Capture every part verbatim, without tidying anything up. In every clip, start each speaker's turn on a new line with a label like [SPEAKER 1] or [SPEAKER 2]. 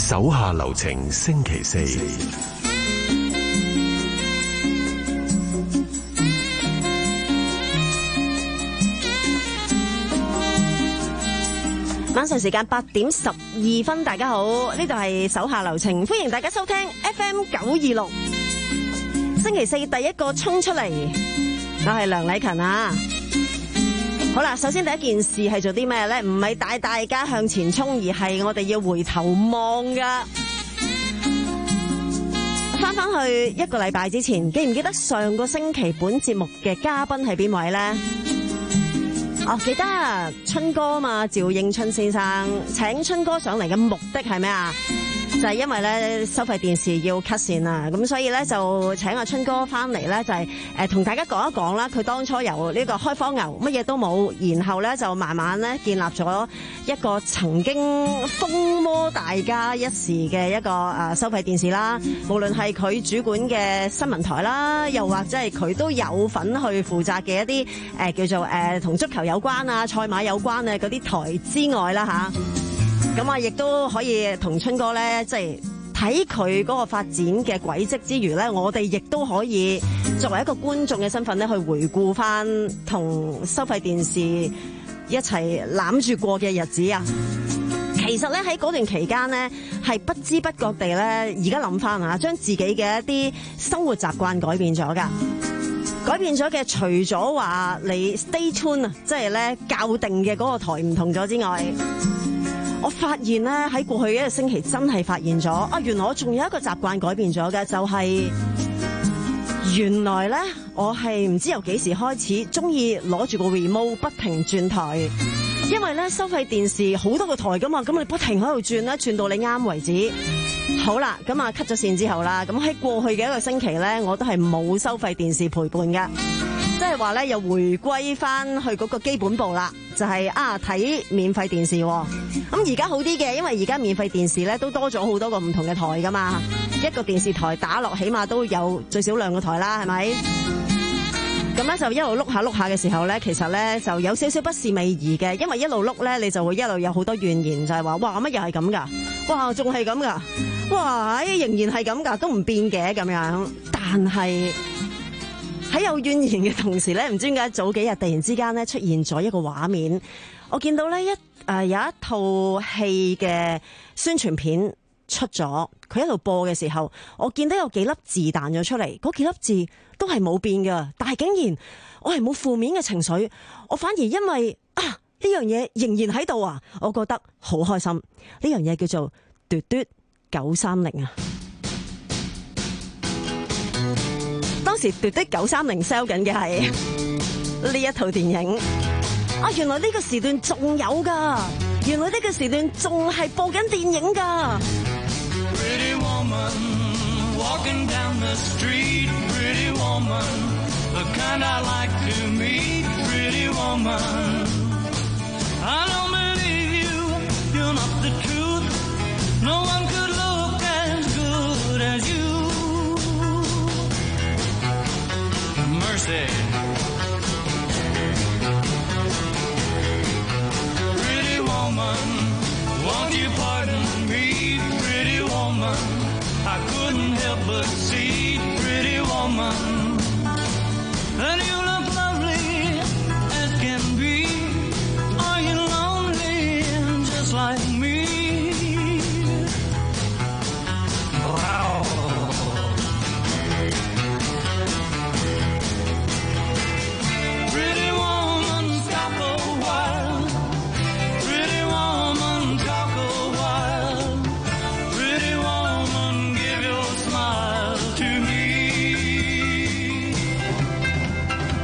[SPEAKER 1] 手下留情星期四。
[SPEAKER 2] 晚上時間八點十二分，大家好，呢度係手下留情，歡迎大家收聽 F M 九二六。星期四第一個衝出嚟，我係梁禮勤啊。好啦，首先第一件事係做啲咩呢？唔係帶大家向前衝，而係我哋要回頭望噶。翻翻去一個禮拜之前，記唔記得上個星期本節目嘅嘉賓係邊位呢？哦，記得春哥嘛，趙應春先生請春哥上嚟嘅目的係咩啊？就係因為咧收費電視要 cut 線啊，咁所以咧就請阿春哥翻嚟咧，就係誒同大家講一講啦。佢當初由呢個開荒牛乜嘢都冇，然後咧就慢慢咧建立咗一個曾經風靡大家一時嘅一個誒收費電視啦。無論係佢主管嘅新聞台啦，又或者係佢都有份去負責嘅一啲誒叫做誒同足球有關啊、賽馬有關啊嗰啲台之外啦吓。咁啊，亦都可以同春哥咧，即係睇佢嗰個發展嘅軌跡之餘咧，我哋亦都可以作為一個觀眾嘅身份咧，去回顧翻同收費電視一齊攬住過嘅日子啊！其實咧喺嗰段期間咧，係不知不覺地咧，而家諗翻啊，將自己嘅一啲生活習慣改變咗噶。改變咗嘅，除咗話你 stay tune 啊，即係咧校定嘅嗰個台唔同咗之外，我發現咧喺過去一個星期真係發現咗啊！原來我仲有一個習慣改變咗嘅，就係、是、原來咧我係唔知由幾時開始中意攞住個 remote 不停轉台，因為咧收費電視好多個台噶嘛，咁你不停喺度轉咧，轉到你啱為止。好啦，咁啊 cut 咗線之後啦，咁喺過去嘅一個星期咧，我都係冇收費電視陪伴噶，即係話咧又回歸翻去嗰個基本步啦，就係、是、啊睇免費電視。咁而家好啲嘅，因為而家免費電視咧都多咗好多個唔同嘅台噶嘛，一個電視台打落起碼都有最少兩個台啦，係咪？咁咧就一路碌下碌下嘅時候咧，其實咧就有少少不是味兒嘅，因為一路碌咧你就會一路有好多怨言，就係、是、話哇乜又係咁噶，哇仲係咁噶，哇仍然係咁噶，都唔變嘅咁樣。但係喺有怨言嘅同時咧，唔知點解早幾日突然之間咧出現咗一個畫面，我見到咧一誒、呃、有一套戲嘅宣傳片出咗，佢喺度播嘅時候，我見到有幾粒字彈咗出嚟，嗰幾粒字都係冇變㗎，但係竟然我係冇負面嘅情緒，我反而因為啊呢樣嘢仍然喺度啊，我覺得好開心。呢樣嘢叫做嘟嘟九三零啊！當時嘟嘟九三零 sell 緊嘅係呢一套電影啊，原來呢個時段仲有㗎，原來呢個時段仲係播緊電影㗎。
[SPEAKER 3] Pretty woman, walking down the street, pretty woman, the kind I like to meet, pretty woman. I don't believe you, you're not the truth. No one could look as good as you. Mercy. Pretty woman, won't you pardon me, pretty woman? I couldn't help but see, pretty woman, that you look lovely as can be. Are you lonely just like me? Wow. Pretty woman, stop a while. Pretty woman, talk a while. Pretty woman, give your smile to me.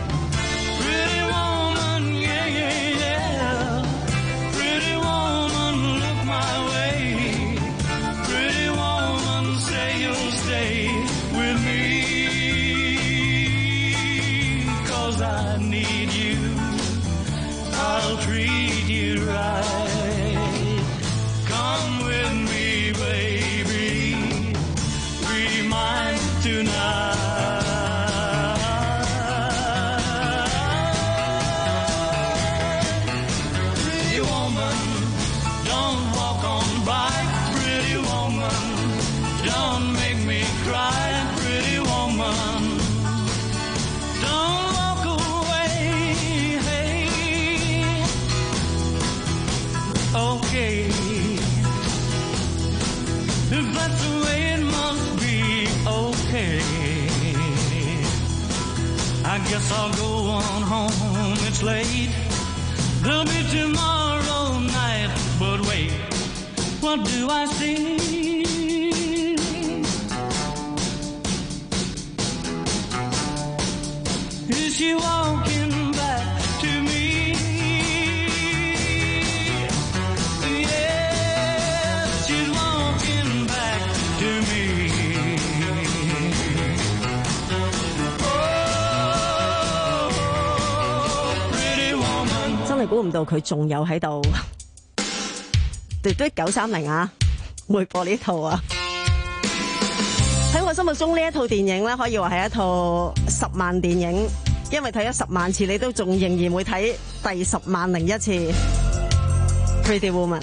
[SPEAKER 3] If that's the way it must be, okay. I guess I'll go on home, it's late. There'll be tomorrow night, but wait, what do I see? Is she walking back to me? Yes, she's walking back to me.
[SPEAKER 2] 真係估唔到佢仲有喺度，嘟嘟九三零啊，會播呢套啊！喺我心目中呢一套電影咧，可以話係一套十萬電影，因為睇咗十萬次，你都仲仍然會睇第十萬零一次。Pretty Woman。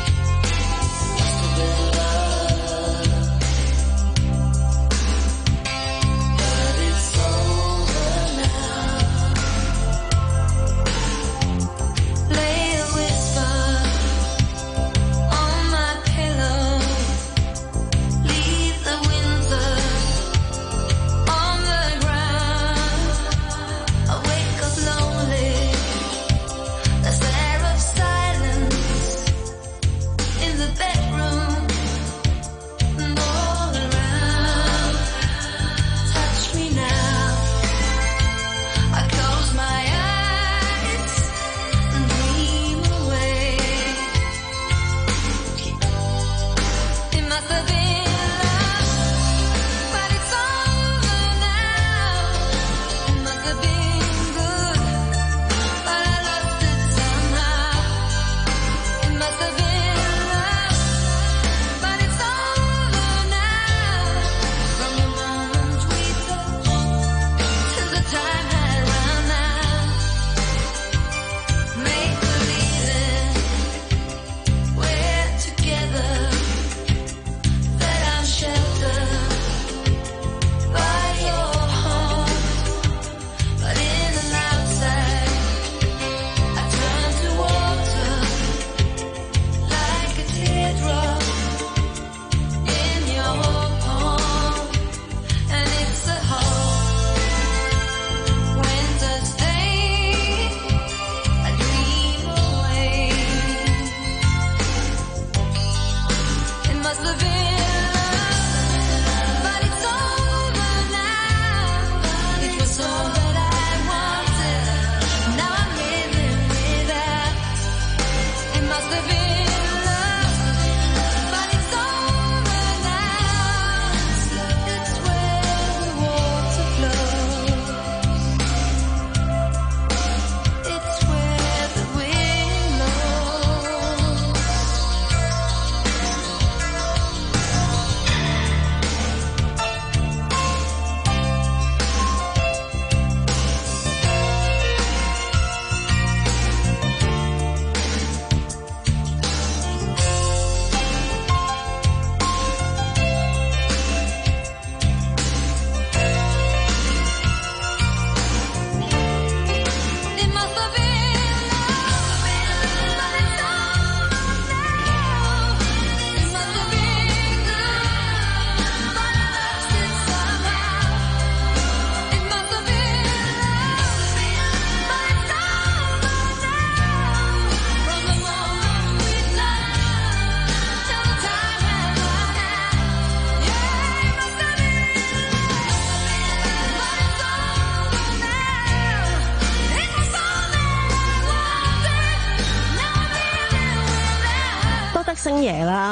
[SPEAKER 2] 星爺啦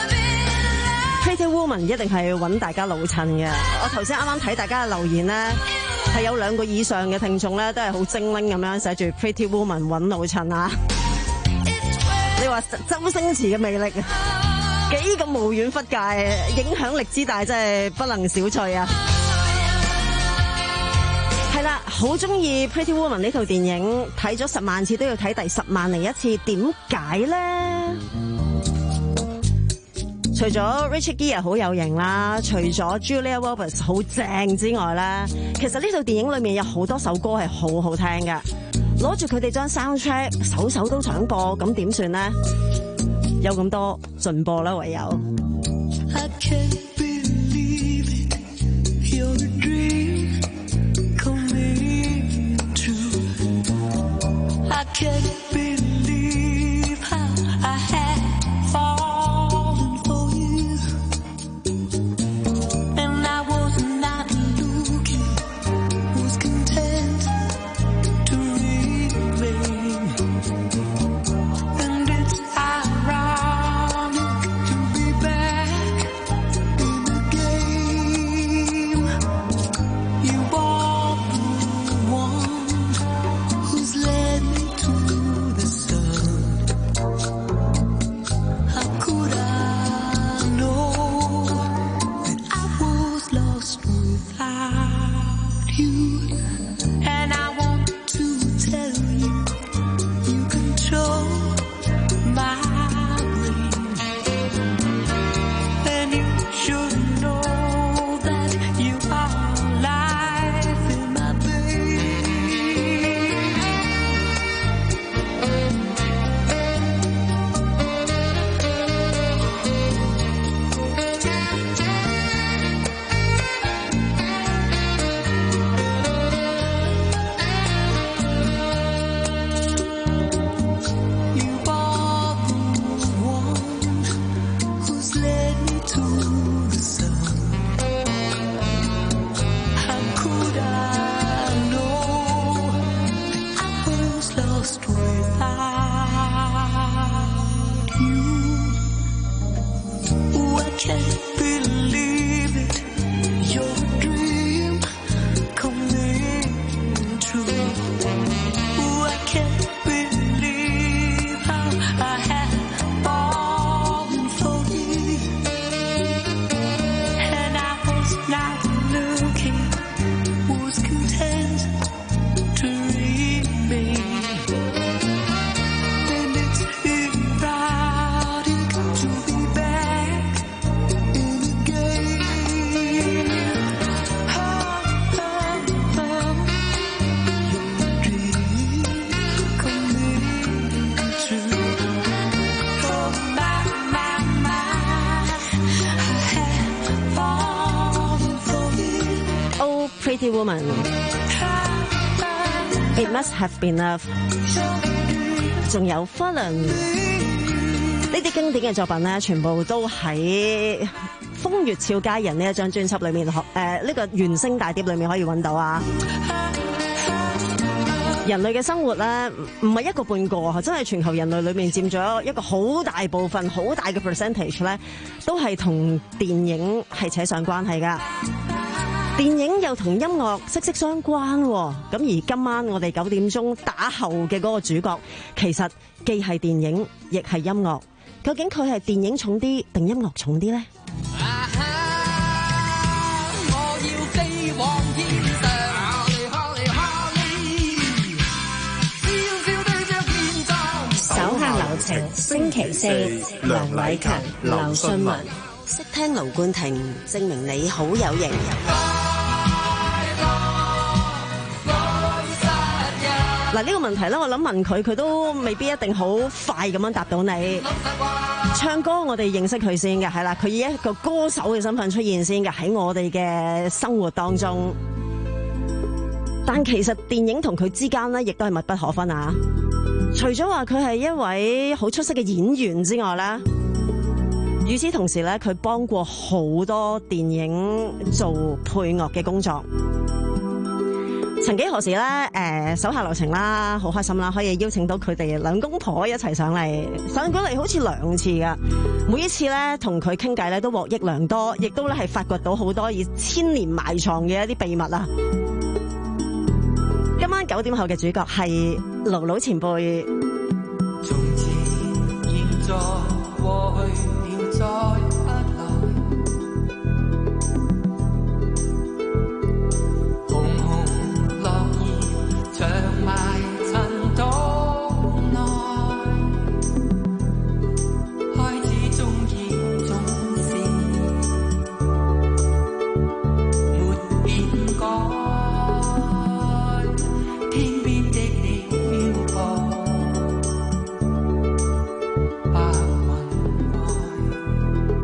[SPEAKER 2] ，Pretty Woman 一定係揾大家老襯嘅。我頭先啱啱睇大家嘅留言咧，係有兩個以上嘅聽眾咧，都係好精靈咁樣寫住 Pretty Woman 揾老襯啊！你話周星馳嘅魅力幾咁無遠弗屆，影響力之大，真係不能小覷啊！係啦，好中意 Pretty Woman 呢套電影，睇咗十萬次都要睇第十萬零一次，點解咧？除咗 Richard Gere 好有型啦，除咗 Julia Roberts 好正之外咧，其實呢套電影裏面有好多首歌係好好聽嘅。攞住佢哋張 soundtrack， 首首都想播，咁點算咧？有咁多盡播啦，唯有。 Pretty Woman It Must Have Been Love 仲有 Fallen 呢啲經典嘅作品咧，全部都喺《風月俏佳人》呢一張專輯裏面學誒呢個原聲大碟裏面可以揾到啊。人類嘅生活咧，唔係一個半個，真係全球人類裏面佔咗一個好大部分、好大嘅 percentage 咧，都係同電影係扯上關係噶。電影又同音樂息息相關，咁而今晚我哋九點鐘打後嘅嗰個主角，其實既係電影，亦係音樂。究竟佢係電影重啲定音樂重啲呢？
[SPEAKER 4] 我要飛往天上，手下留情。星期四，梁偉勤、劉信文。
[SPEAKER 2] 識聽盧冠廷，證明你好有型。嗱，呢個問題咧，我諗問佢，佢都未必一定好快咁樣答到你。唱歌我哋認識佢先嘅，係啦，佢以一個歌手嘅身份出現先嘅，喺我哋嘅生活當中。但其實電影同佢之間咧，亦都係密不可分啊！除咗話佢係一位好出色嘅演員之外咧，與此同時咧，佢幫過好多電影做配樂嘅工作。曾幾何時咧，誒、呃、手下留情啦，好開心啦，可以邀請到佢哋兩公婆一齊上嚟，上過嚟好似兩次噶。每一次咧同佢傾偈咧都獲益良多，亦都咧係發掘到好多以千年埋藏嘅一啲秘密啦。今晚九點後嘅主角係盧盧前輩。
[SPEAKER 4] 從前、現在、過去了再不來，紅紅落葉長埋塵土內，開始中意總是沒變改，天邊的你飄泊白雲外。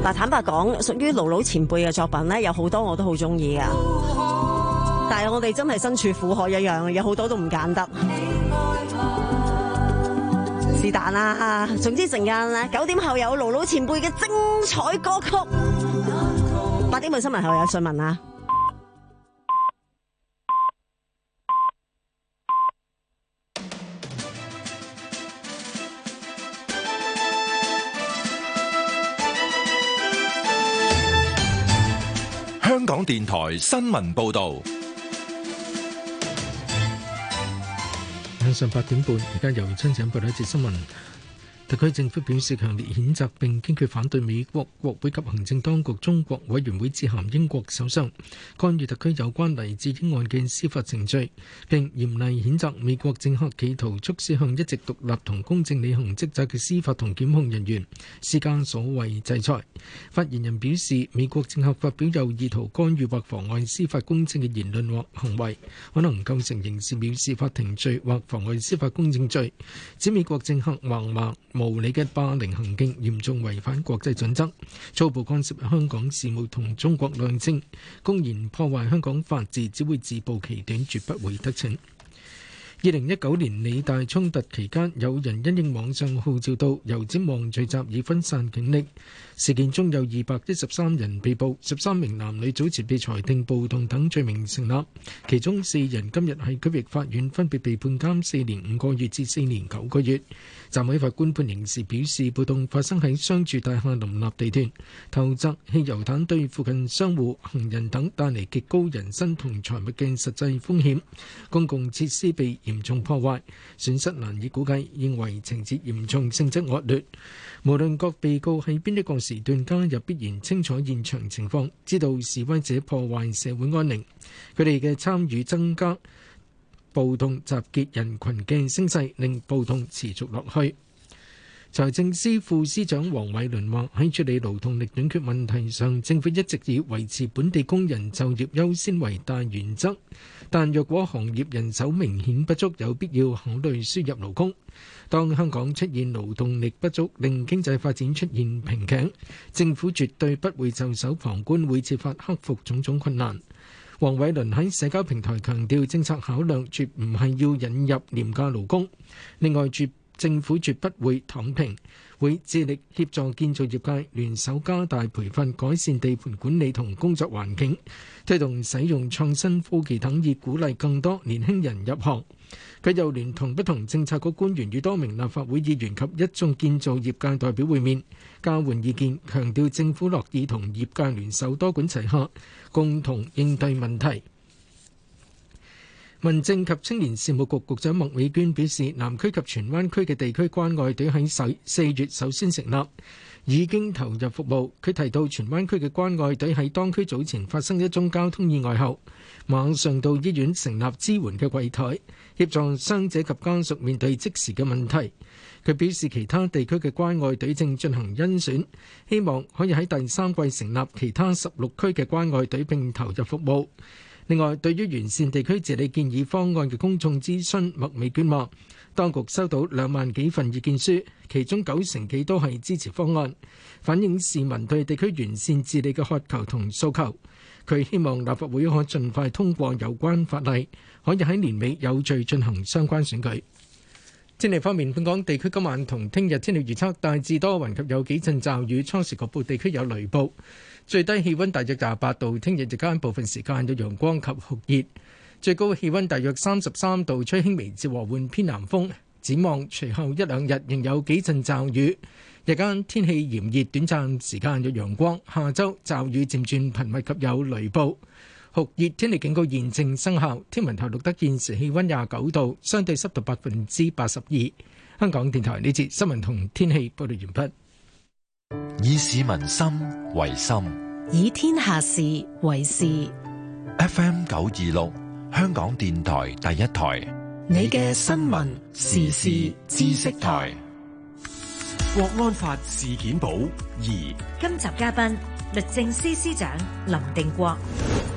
[SPEAKER 2] 但坦白講，屬於盧盧前輩嘅作品咧，有好多我都好中意噶。但係我哋真係身處苦海一樣，有好多都唔揀得。是但啦，總之陣間咧九點後有盧盧前輩嘅精彩歌曲，八點半新聞後有訊問啊。
[SPEAKER 1] 香港電台新聞報道。
[SPEAKER 5] 晚上八點半，而家由親井報道一節新聞。特區政府表示強烈譴責並堅決反對美國國會及行政當局中國委員會致函英國首相，干預特區有關黎智英案嘅司法程序，並嚴厲譴責美國政客企圖促使向一直獨立同公正履行職責嘅司法同檢控人員施加所謂制裁。發言人表示，美國政客發表有意圖干預或妨礙司法公正嘅言論或行為，可能構成刑事藐視法庭罪或妨礙司法公正罪。指美國政客橫蠻無理嘅霸凌行徑嚴重違反國際準則，粗暴干涉香港事務同中國內政，公然破壞香港法治，只會自暴其短，絕不會得逞。二零一九年理大衝突期間，有人因應網上號召到油尖旺聚集以分散警力。事件中有二百一十三人被捕，十三名男女早前被裁定暴動等罪名成立，其中四人今日喺區域法院分別被判監四年五個月至四年九個月。暫委法官判刑時表示，暴動發生喺商住大廈林立地段，投擲汽油彈對附近商戶、行人等帶嚟極高人身同財物嘅實際風險，公共設施被嚴重破壞，損失難以估計，認為情節嚴重，性質惡劣。無論各被告喺邊一個時段加入，必然清楚現場情況，知道示威者破壞社會安寧，佢哋嘅參與增加暴動集結人群嘅聲勢，令暴動持續落去。財政司副司長黃偉綸話：喺處理勞動力短缺問題上，政府一直以維持本地工人就業優先為大原則，但若果行業人手明顯不足，有必要考慮輸入勞工。當香港出現勞動力不足，令經濟發展出現瓶頸，政府絕對不會袖手旁觀，會設法克服種種困難。黃偉綸喺社交平台強調，政策考量絕唔係要引入廉價勞工。另外，絕政府絕不會躺平，會致力協助建造業界聯手加大培訓、改善地盤管理同工作環境，推動使用創新科技等，以鼓勵更多年輕人入行。佢又聯同不同政策局官員與多名立法會議員及一眾建造業界代表會面，交換意見，強調政府樂意同業界聯手，多管齊下，共同應對問題。民政及青年事務局局長麥美娟表示，南區及荃灣區嘅地區關愛隊喺四月首先成立，已經投入服務。佢提到，荃灣區嘅關愛隊喺當區早前發生一宗交通意外後，馬上到醫院成立支援嘅櫃台，協助傷者及家屬面對即時嘅問題。佢表示，其他地區嘅關愛隊正進行甄選，希望可以喺第三季成立其他十六區嘅關愛隊並投入服務。另外，對於完善地區治理建議方案嘅公眾諮詢，麥美娟話，當局收到兩萬幾份意見書，其中九成幾都係支持方案，反映市民對地區完善治理嘅渴求同訴求。佢希望立法會可盡快通過有關法例，可以喺年尾有序進行相關選舉。天氣方面，本港地區今晚同聽日天氣預測大致多雲及有幾陣驟雨，初時局部地區有雷暴。最低氣溫大約廿八度，聽日日間部分時間有陽光及酷熱，最高氣溫大約三十三度，吹輕微至和緩偏南風。展望隨後一兩日仍有幾陣驟雨，日間天氣炎熱，短暫時間有陽光。下週驟雨漸轉頻密及有雷暴，酷熱天氣警告現正生效。天文台錄得現時氣溫廿九度，相對濕度百分之八十二。香港電台呢節新聞同天氣報道完畢。
[SPEAKER 6] 以市民心為心，
[SPEAKER 4] 以天下事為事。
[SPEAKER 6] F M 九二六，香港電台第一台，
[SPEAKER 4] 你嘅新聞時事知識台。
[SPEAKER 1] 國安法事件簿二，
[SPEAKER 7] 今集嘉賓律政司司長林定國。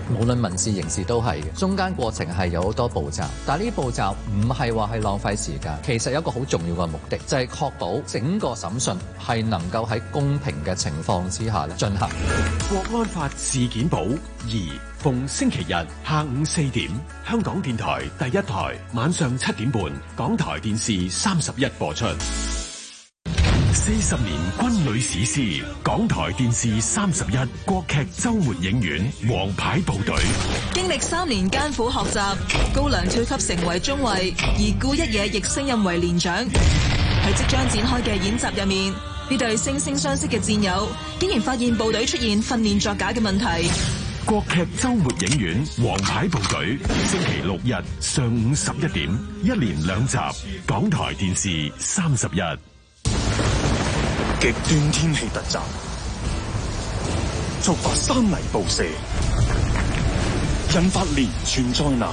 [SPEAKER 7] 無論民事、刑事都係嘅。中間過程係有好多步驟，但係呢啲步驟唔係話係浪費時間，其實有一個好重要嘅目的，就係確保整個審訊係能夠喺公平嘅情況之下咧進行。
[SPEAKER 1] 國安法事件簿二，逢星期日下午四點，香港電台第一台，晚上七點半，港台電視三十一播出。四十年軍旅史詩，港台電視三十一國劇周末影院《王牌部隊》。
[SPEAKER 8] 經歷三年艱苦學習，高粱跳級成為中尉，而顧一野亦升任為連長。喺即將展開嘅演習入面，呢對惺惺相惜嘅戰友，竟然發現部隊出現訓練作假嘅問題。
[SPEAKER 1] 國劇周末影院《王牌部隊》，星期六日上午十一點，一連兩集，港台電視三十一。
[SPEAKER 9] 極端天氣突襲，觸發山泥暴瀉，引發連串災難。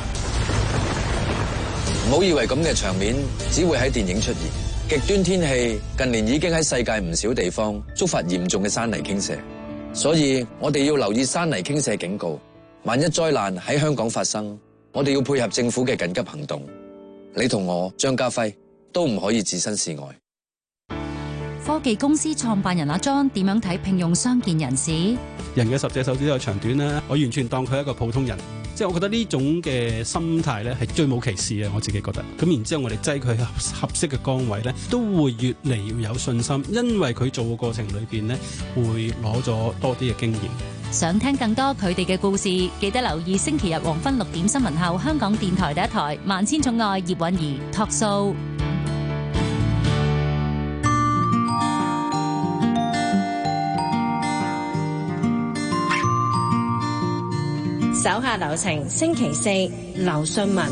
[SPEAKER 10] 唔好以為咁嘅場面只會喺電影出現。極端天氣近年已經喺世界唔少地方觸發嚴重嘅山泥傾瀉，所以我哋要留意山泥傾瀉警告。萬一災難喺香港發生，我哋要配合政府嘅緊急行動。你同我張家輝都唔可以置身事外。
[SPEAKER 11] 科技公司創辦人阿莊點樣睇聘用傷健人士？
[SPEAKER 12] 人嘅十隻手指都有長短啦，我完全當佢係一個普通人，即係我覺得呢種嘅心態咧係最冇歧視嘅，我自己覺得。咁然之後我哋擠佢合適嘅崗位咧，都會越嚟越有信心，因為佢做嘅過程裏邊咧會攞咗多啲嘅經驗。
[SPEAKER 11] 想聽更多佢哋嘅故事，記得留意星期日黃昏六點新聞後，香港電台第一台《萬千寵愛葉韻儀》Talk Show。
[SPEAKER 4] 手下留情，星期四劉信文。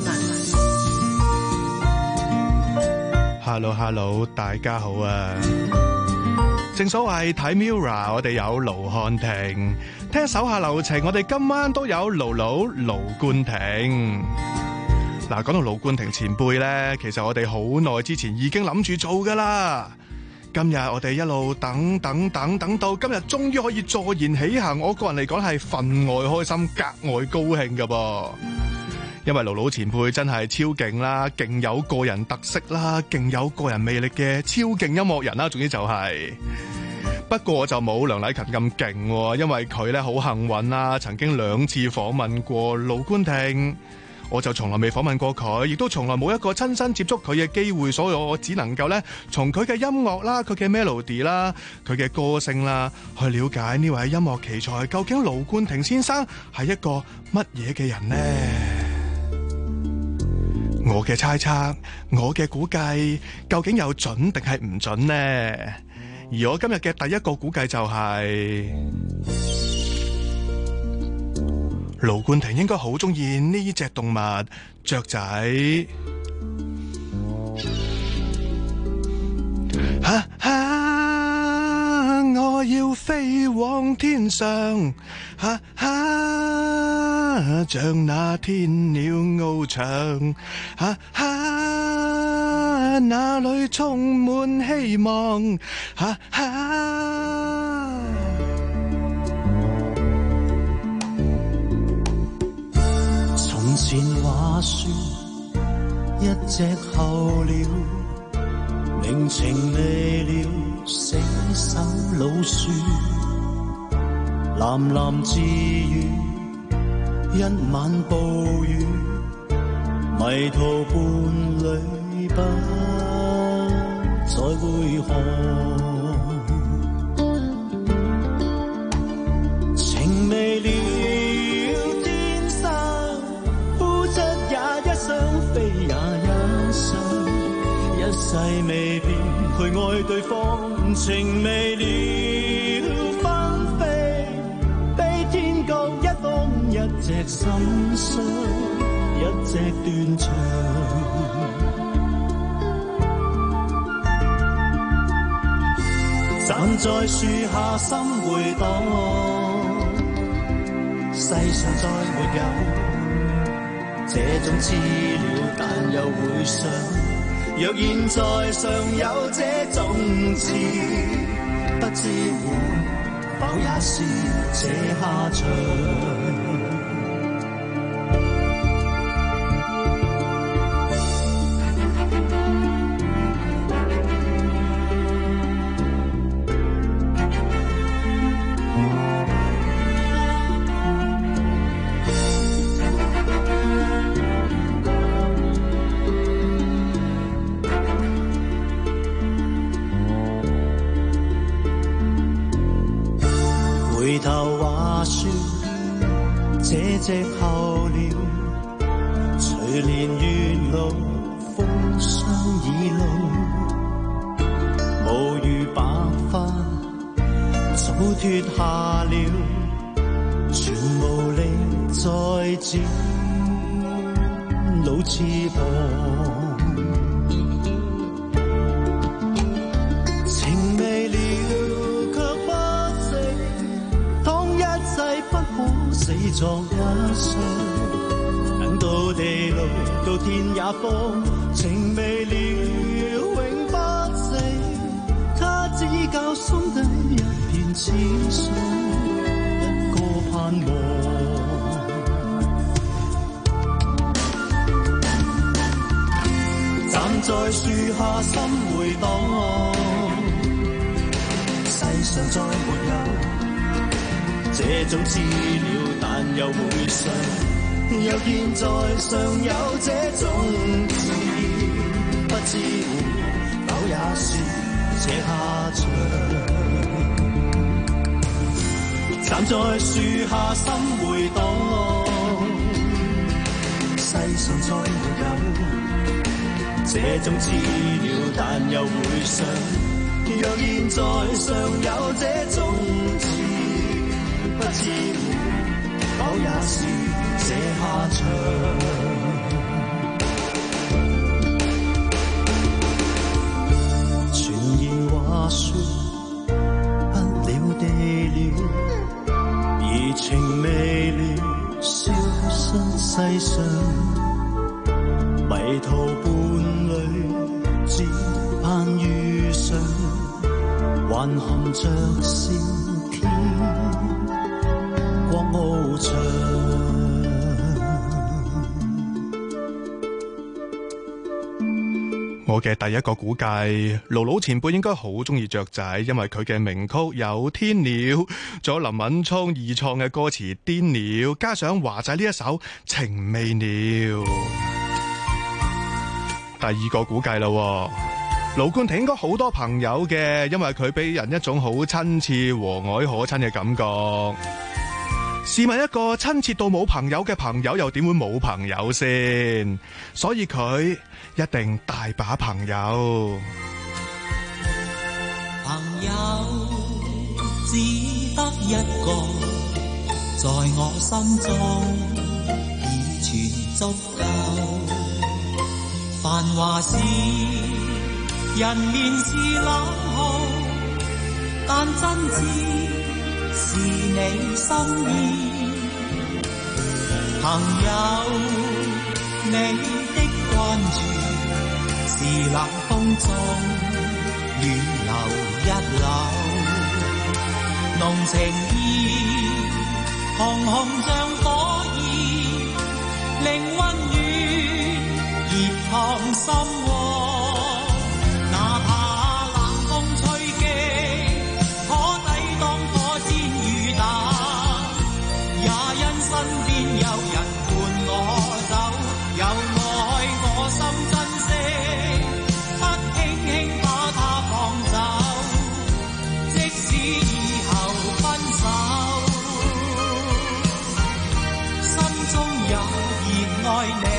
[SPEAKER 13] Hello Hello， 大家好啊！正所謂睇 Mirror， 我哋有盧瀚霆；聽手下留情，我哋今晚都有盧盧盧冠廷。嗱，講到盧冠廷前輩咧，其實我哋好耐之前已經諗住做噶啦。今日我哋一路等等等等到今日終於可以坐言起行，我個人嚟講係分外開心，格外高興噶噃。因為盧盧前輩真係超勁啦，勁有個人特色啦，勁有個人魅力嘅超勁音樂人啦，總之就係、是。不過我就冇梁禮勤咁勁，因為佢咧好幸運啦，曾經兩次訪問過盧冠廷。我就從來未訪問過佢，亦都從來冇一個親身接觸佢嘅機會，所以我只能夠咧從佢嘅音樂啦、佢嘅 melody 啦、佢嘅歌聲啦，去了解呢位音樂奇才究竟盧冠廷先生係一個乜嘢嘅人呢？我嘅猜測，我嘅估計，究竟有準定係唔準呢？而我今日嘅第一個估計就係、是。盧冠廷應該好中意呢隻動物雀仔，哈哈！我要飛往天上，哈哈！像那天鳥翱翔，哈哈！那裏充滿希望，哈哈！
[SPEAKER 3] 從前話說一隻候鳥，明情未了死守老樹，藍藍自語一晚暴雨，迷途伴侶不再會看，情未了世未變，去愛對方，情未了分飛，悲天各一方，一隻心傷，一隻斷腸。站在樹下心回蕩，世上再沒有這種知了，但又會想。若現在尚有這種事，不知會否也是這下場。
[SPEAKER 14] 藉候了，隨年月老，風霜已老，無如白髮早脫下了，全無力再展老翅膀。情未了卻不死，當一切不可死作一雙，等到地老到天也荒，情未了永不死，它只教心底一片痴想，一個盼望。站在樹下心回檔，世上再沒有這種資料，但又會想，又見在上有這種字，不知會否也是這下場。站在樹下心回檔，世上再沒有這種資料，但又會想，若現在尚有這種字，不知會否也是這下場。傳言話說不了地了，而情未了消失世上，迷途伴侶只盼遇上，還含着笑天光翱翔。
[SPEAKER 13] 我嘅第一個估計，盧盧前輩應該好中意雀仔，因為佢嘅名曲有天鳥，仲有林敏聰二創嘅歌詞癲鳥，加上華仔呢一首情未了。第二個估計啦，盧冠廷應該好多朋友嘅，因為佢俾人一種好親切和藹可親嘅感覺。試問一個親切到冇朋友嘅朋友，又點會冇朋友先？所以佢一定大把朋友。
[SPEAKER 15] 朋友只得一個，在我心中已全足夠。繁華事，人面是冷酷，但真知是你心意。朋友，你的關注是冷風中暖流一縷，濃情意紅紅像火焰，令溫暖熱燙心窩。哪怕冷風吹擊，可抵擋火箭雨打，也因身邊有人伴我走，有愛我心珍惜，不輕輕把它放走，即使以後分手，心中也熱愛你。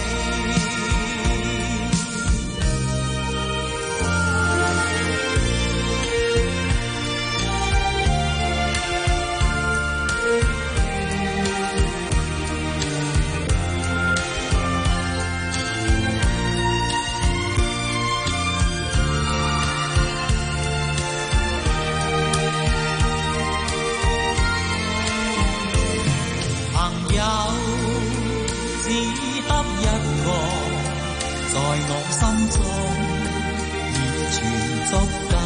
[SPEAKER 15] 在我心中已全足夠，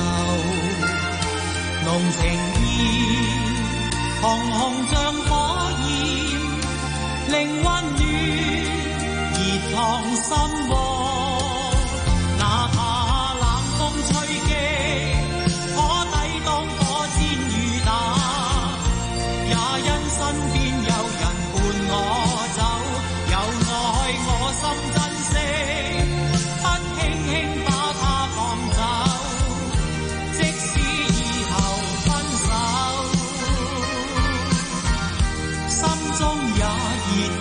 [SPEAKER 15] 濃情意紅紅像火焰，令溫暖熱燙心窩。哪怕冷風吹擊，可抵擋火箭雨打，也因身邊有人伴我走，有愛我心珍惜，不輕輕把它放走，即使以後分手，心中也熱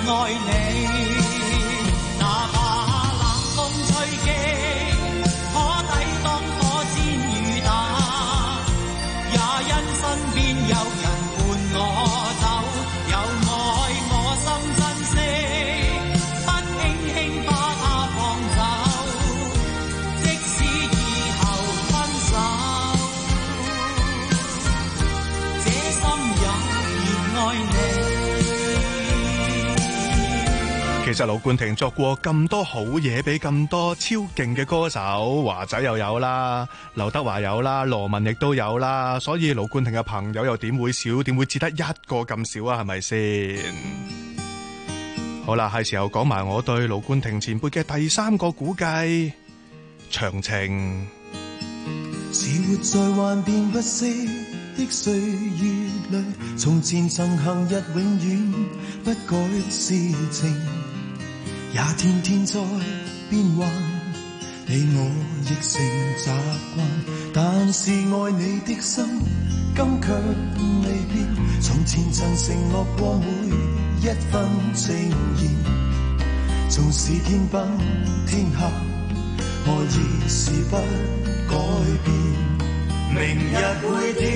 [SPEAKER 13] 其實盧冠廷作過咁多好嘢俾咁多超勁嘅歌手，華仔又有啦，劉德華有啦，羅文亦都有啦，所以盧冠廷嘅朋友又點會少？點會只得一個咁少啊？係咪先？好啦，係時候講埋我對盧冠廷前輩嘅第三個估計，長情。
[SPEAKER 14] 是活在幻變不息的歲月裏，從前曾行日永遠不改事情，也天天在變幻，你我亦成習慣，但是愛你的心今卻未變，從前曾承諾過每一分情言，縱使天崩天下，愛意是不改變，明日會點？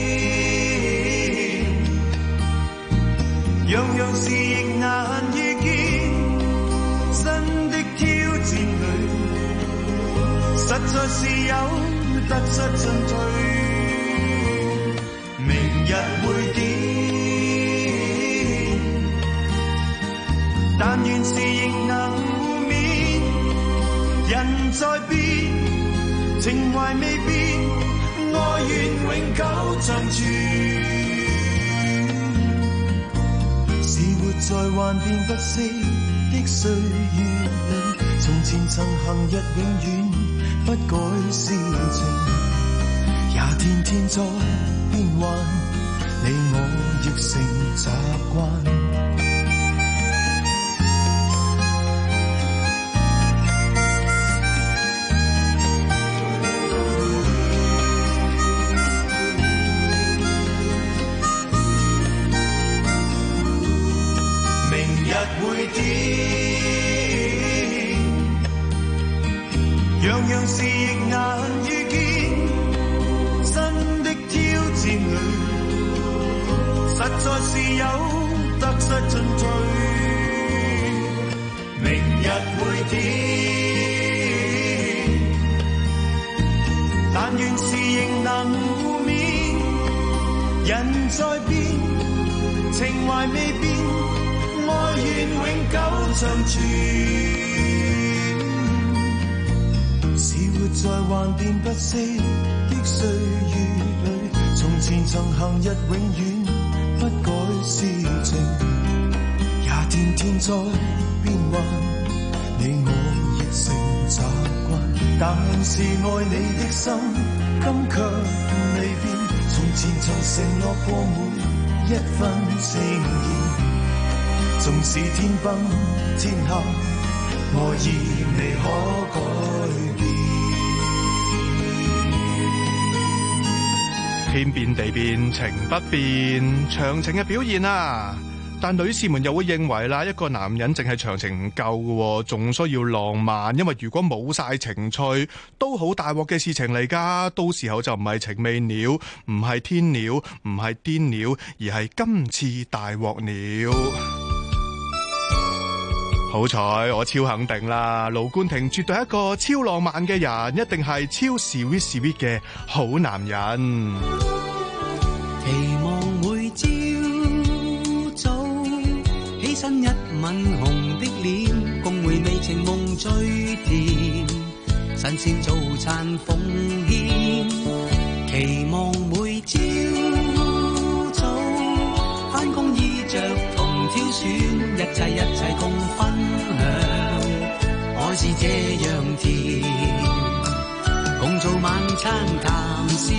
[SPEAKER 14] 樣樣事亦難預見，新的挑戰裏，實在是有得失進退。明日會點？但願是亦能互勉，人在變。情懷未變，愛願永久長存。是活在幻變不息的歲月裏，從前曾行日永遠不改事情，也天天在變幻，你我亦成習慣。會點？樣樣事亦難預見，新的挑戰裏，實在是有得失進退。明日會點？但願是亦能互勉，人在變，情懷未變，愛願永久長存，是活在幻變不息的歲月裏，從前曾行日永遠不改事情，也天天在變幻，你我亦成習慣，但是愛你的心今卻未變，從前曾承諾過每一分情言，縱使天崩天下，愛意未可改變。
[SPEAKER 13] 天變地變，情不變，長情嘅表現啊！但女士們又會認為啦，一個男人淨係長情唔夠嘅，仲需要浪漫，因為如果冇晒情趣，都好大鑊嘅事情嚟㗎。到時候就唔係情未了，唔係天了，唔係癲了，而係今次大鑊了。好彩我超肯定啦，盧冠廷絕對係一個超浪漫嘅人，一定係超 sweet sweet 嘅好男人。
[SPEAKER 15] 期望每朝早起身一吻紅的臉，共回味情夢最甜，新鮮早餐奉獻。期望每朝早返工衣着同挑選，一切一切共分享，愛是這樣甜，共做晚餐談笑，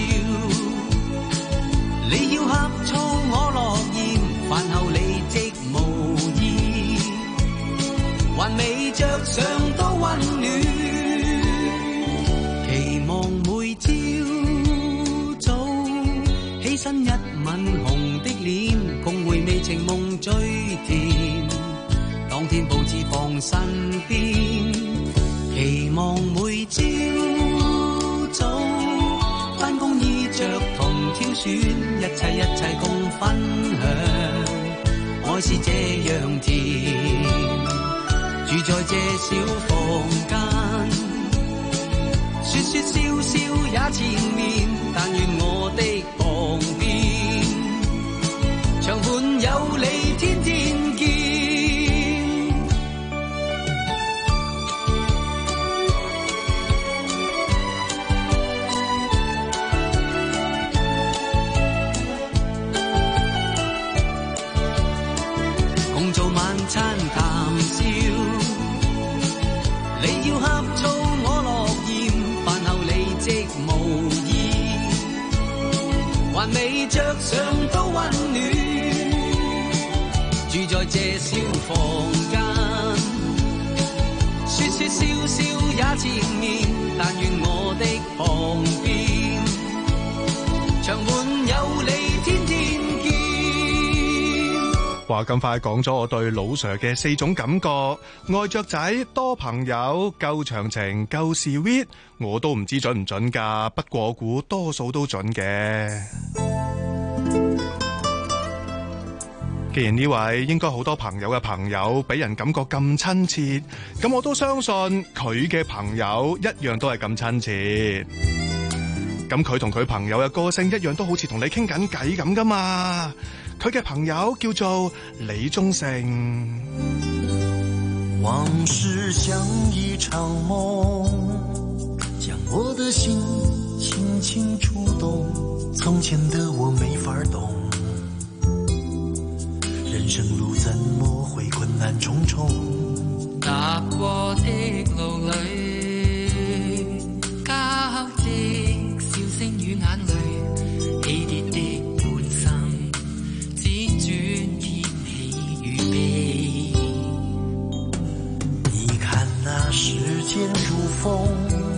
[SPEAKER 15] 你要呷醋我樂意，飯後你即無意，還未着上都溫暖。期望每朝早起身一吻紅的臉，共回味情夢最甜，當天報紙放身邊。期望每朝早返工衣着同挑選，一切一切共分享，愛是這樣甜，住在這小房間，說說笑笑也纏綿，但願我的旁邊長伴有你天天見。
[SPEAKER 3] 還未着上都溫暖，住在這小房間，說說笑笑也纏綿，但願我的旁邊，長伴有你天天見。
[SPEAKER 13] 話咁快講咗我對老 Sir 嘅四種感覺，愛雀仔、多朋友、夠長情、夠 sweet， 我都唔知準唔準㗎，不過我估多數都準嘅。既然呢位應該好多朋友嘅朋友俾人感覺咁親切，咁我都相信佢嘅朋友一樣都係咁親切。咁佢同佢朋友嘅歌聲一樣都好似同你傾緊偈咁噶嘛。佢嘅朋友叫做李宗盛。
[SPEAKER 14] 往事像一場夢，將我的心輕輕觸動，從前的我沒法懂，人生路怎麼會困難重重，
[SPEAKER 3] 踏過的路裏，交織笑聲與眼淚，起跌的半生，只轉天氣與悲。
[SPEAKER 14] 你看那時間如風，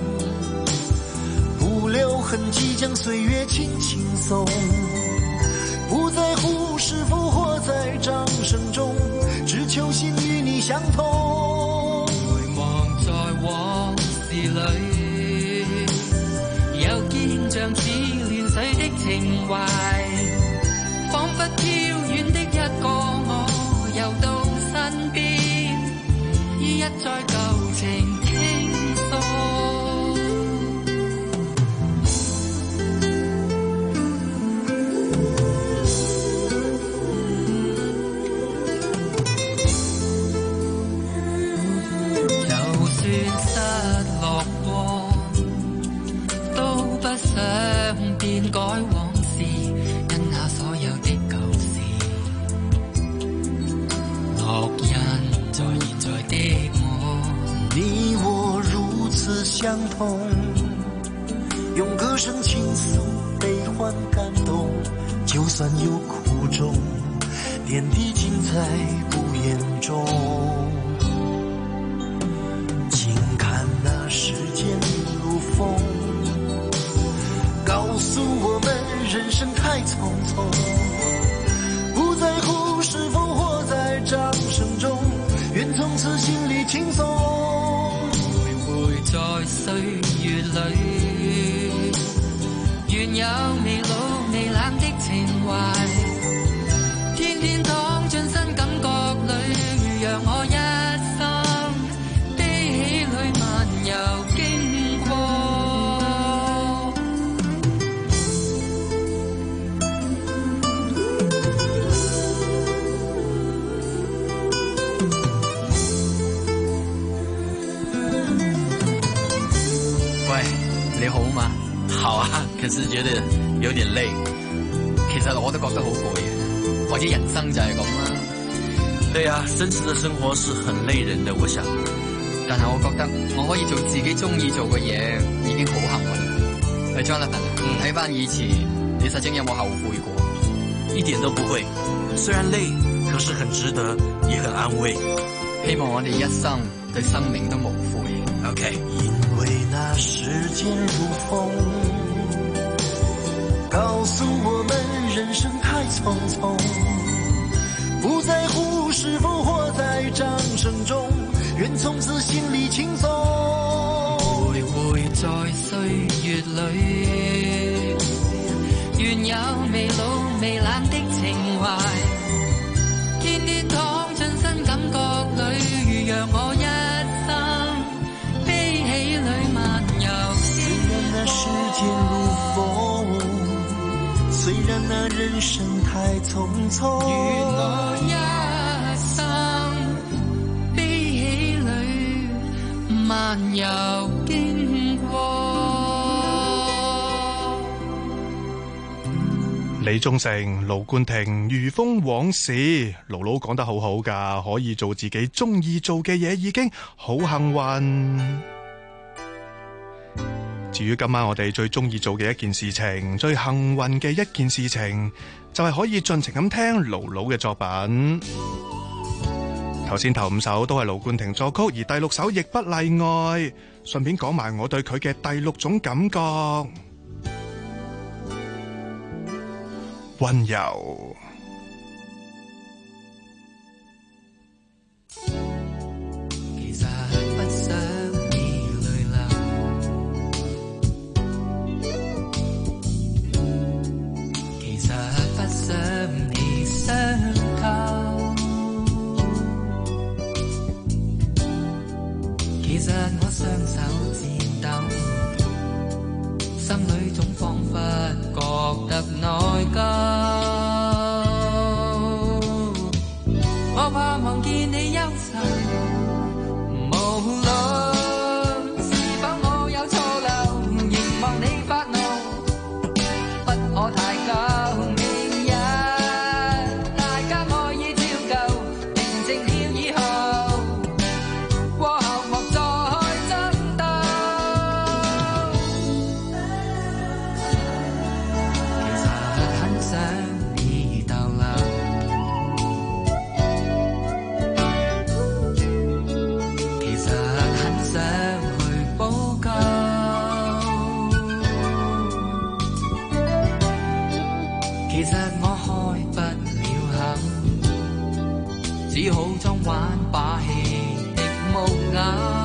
[SPEAKER 14] 不留痕跡將歲月輕輕送，不在乎是否活在掌聲中，只求心與你相通。
[SPEAKER 3] 回望在往事裏，又見像似亂水的情懷，彷彿飄遠的一個我，又到身邊，依一再舊情傾訴。想變改往事，因那所有的舊事，烙印在現在的我。
[SPEAKER 14] 你我如此相同，用歌聲傾訴悲歡感動，就算有苦衷，點滴盡在不言中。請看那時間如風，告訴我們人生太匆匆，不在乎是否活在掌聲中，願從此心裡輕鬆。
[SPEAKER 3] 徘徊在歲月裡，願有未老未冷的情懷，天天躺進新感覺裡，讓我一生悲喜裡漫遊經過。
[SPEAKER 16] 你好嘛？好啊，可是覺得有點累。其實我都覺得好攰嘅，或者人生就係咁啦。對啊，真實的生活是很累人的，我想。但係我覺得我可以做自己中意做嘅嘢，已經好幸運。誒 Jonathan，睇翻以前，你實情有冇後悔過？一點都不會。雖然累，可是很值得，也很安慰。希望我哋一生對生命都無悔。OK。
[SPEAKER 14] 因為那時間如風，告訴我們人生太匆匆，不在乎是否活在掌聲中，願從此心裡輕鬆。
[SPEAKER 3] 徘徊在歲月裡，願有未老未冷的情懷，天天躺進新感覺裡，讓我一生悲喜裡漫遊。
[SPEAKER 14] 雖然那時間如風，雖然那人生太匆匆，
[SPEAKER 3] 願我一生悲喜裡漫遊經過。
[SPEAKER 13] 李宗盛、盧冠廷、如風往事，盧盧講得好好噶，可以做自己中意做嘅嘢，已經好幸運。 至於今晚我哋最中意做嘅一件事情，最幸運嘅一件事情，就係可以盡情咁聽盧盧嘅作品。頭先頭五首都係盧冠廷作曲，而第六首亦不例外。順便講埋我對佢嘅第六種感覺，溫柔。
[SPEAKER 15] 其實不想你淚流，其實不想你傷透，其實我雙手顫抖，心裏總彷彿覺得內疚。我怕望見你憂愁，無論是否我有錯漏，凝望你發怒，不可太久。明日大家愛意照舊，平靜了以後，過後莫再爭鬥。其實很想你逗留，其實很想去補救，其實我開不了口，只好裝玩把戲的木偶。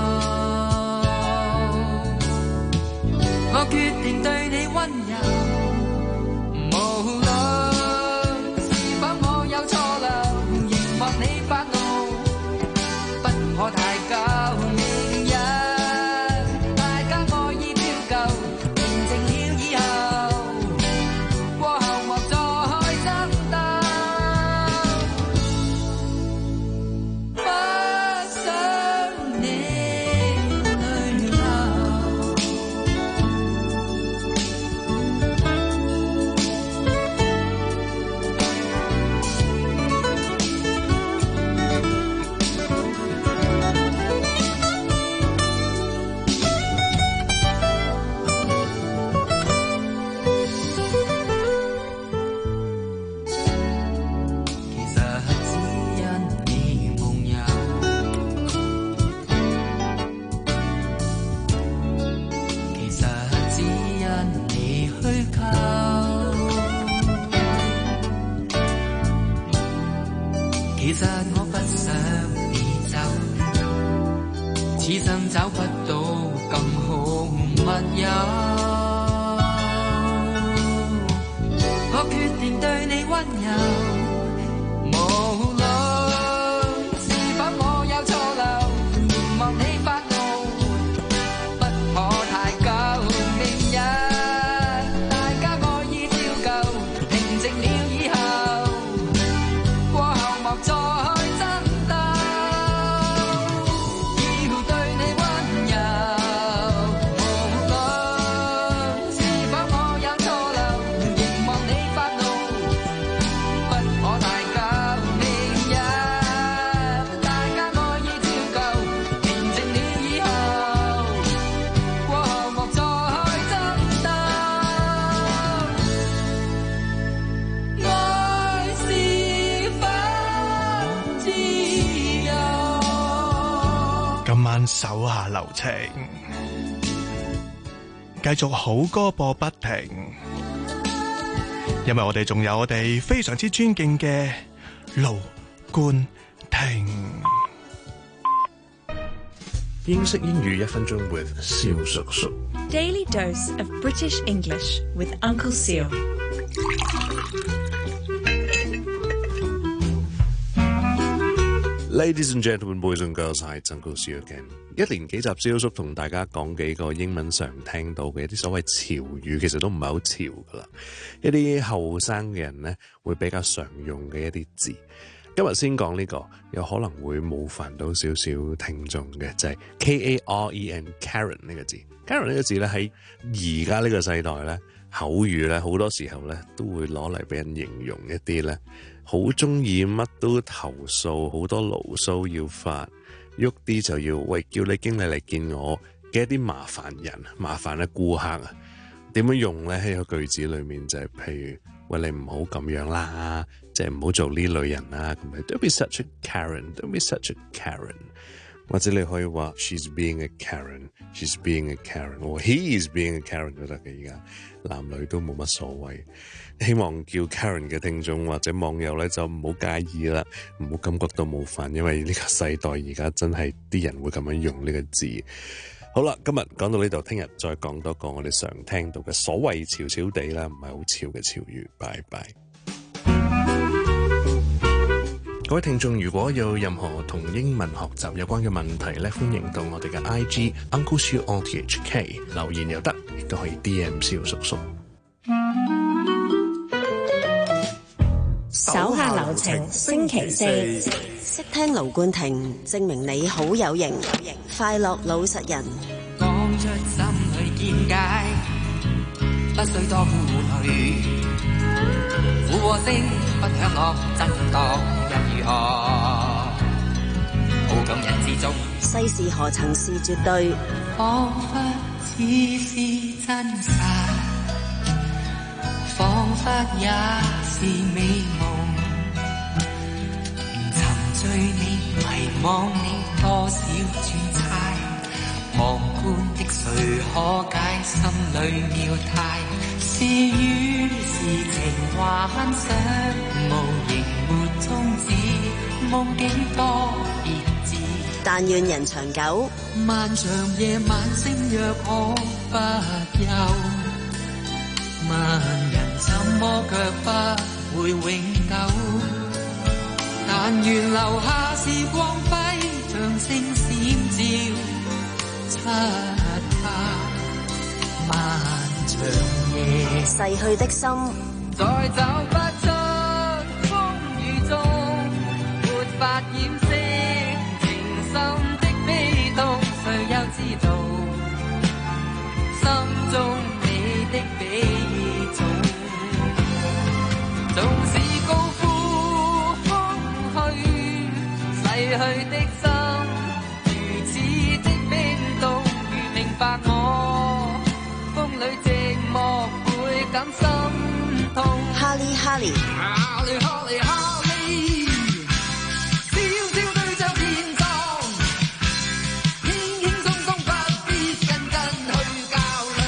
[SPEAKER 15] 我決定對你溫柔，無論是否我有錯漏，凝望你發怒，不可太久。明日大家愛意照舊，平靜了以後，過後莫再爭鬥。不想你淚流。其實只因你夢遊，其實只因你虛構，其實我不想你走，此生找不到更好密友。我決定對你溫柔，無論是否我有錯漏，凝望你發怒，不可太久。明日大家愛意照舊，平靜了以後，過後莫再爭鬥。要對你溫柔，無論是否我有錯漏，凝望你發怒，不可太久。明日大家愛意照舊，平靜了以後，過後莫再爭鬥。愛是否自由？
[SPEAKER 13] 今晚手下留情，繼續好歌播不停，因為我哋仲有我哋非常之尊敬嘅盧冠廷。
[SPEAKER 17] 英式英語一分鐘 with 蕭叔叔。
[SPEAKER 18] Daily dose of British English with Uncle Seal.
[SPEAKER 17] Ladies and gentlemen, boys and girls, hi, it's Uncle Seal again. 一連幾集蕭叔同大家講幾個英文常聽到嘅一啲所謂潮語，其實都唔係好潮噶啦，一啲後生嘅人呢會比較常用嘅一啲字。今日先講呢個，有可能會冒犯到少少聽眾嘅，就係 K A R E N Karen 呢個字。Karen 呢個字咧喺而家呢個世代咧，口語咧好多時候咧都會攞嚟俾人形容一啲咧好中意乜都投訴，好多牢騷要發，喐啲就要喂叫你經理嚟見我， 嘅一啲麻煩人、麻煩嘅顧客啊，點樣用咧？喺個句子裏面就係、是、譬如，喂，你唔好咁樣啦，即係唔好做呢類人啦。咁樣 Don't be such a Karen，Don't be such a Karen。或者你可以話 She's being a Karen，She's being a Karen，或 He is being a Karen 都得嘅。而家男女都冇乜所謂。希望叫 Karen 嘅聽眾或者網友咧就唔好介意啦，唔好感覺到冒犯，因為呢個世代而家真係啲人會咁樣用呢個字。好啦，今日講到呢度，聽日再講多個我哋常聽到嘅所謂潮潮地啦，唔係好潮嘅潮語。拜拜。各位聽眾，如果有任何同英文學習有關嘅問題咧，歡迎到我哋嘅 I G Uncle Siu O T H K 留言又得，亦都可以 D M 蕭叔叔。
[SPEAKER 4] 手下留情，星期四
[SPEAKER 2] 識聽盧冠廷，證明你好有型，快樂老實人。
[SPEAKER 15] 講出心裏見解，不需多顧慮。附和聲不響樂，震盪又如何？好感人之中，
[SPEAKER 2] 世事何曾是絕對？
[SPEAKER 15] 彷彿似是真實，彷彿也是美夢。沉醉你，迷惘你，多少轉猜，旁觀的誰可解心裏妙態？是與是情幻想，無形沒終止，夢境多別致。
[SPEAKER 2] 但願人長久，
[SPEAKER 15] 漫長夜晚星若可不休，問人怎麼卻不會永久？但願留下時光輝，像星閃照漆黑漫長夜。
[SPEAKER 2] 逝去的心，
[SPEAKER 15] 再找不出風雨中，沒法掩飾情深的悲痛，誰又知道心中你的比重？縱使高呼空虛，逝去的心如此的冰凍，如明白我風裏寂寞會感心痛。
[SPEAKER 2] 哈利哈利，
[SPEAKER 15] 哈利哈利哈利，笑笑對着天堂，輕輕鬆鬆不必斤斤去較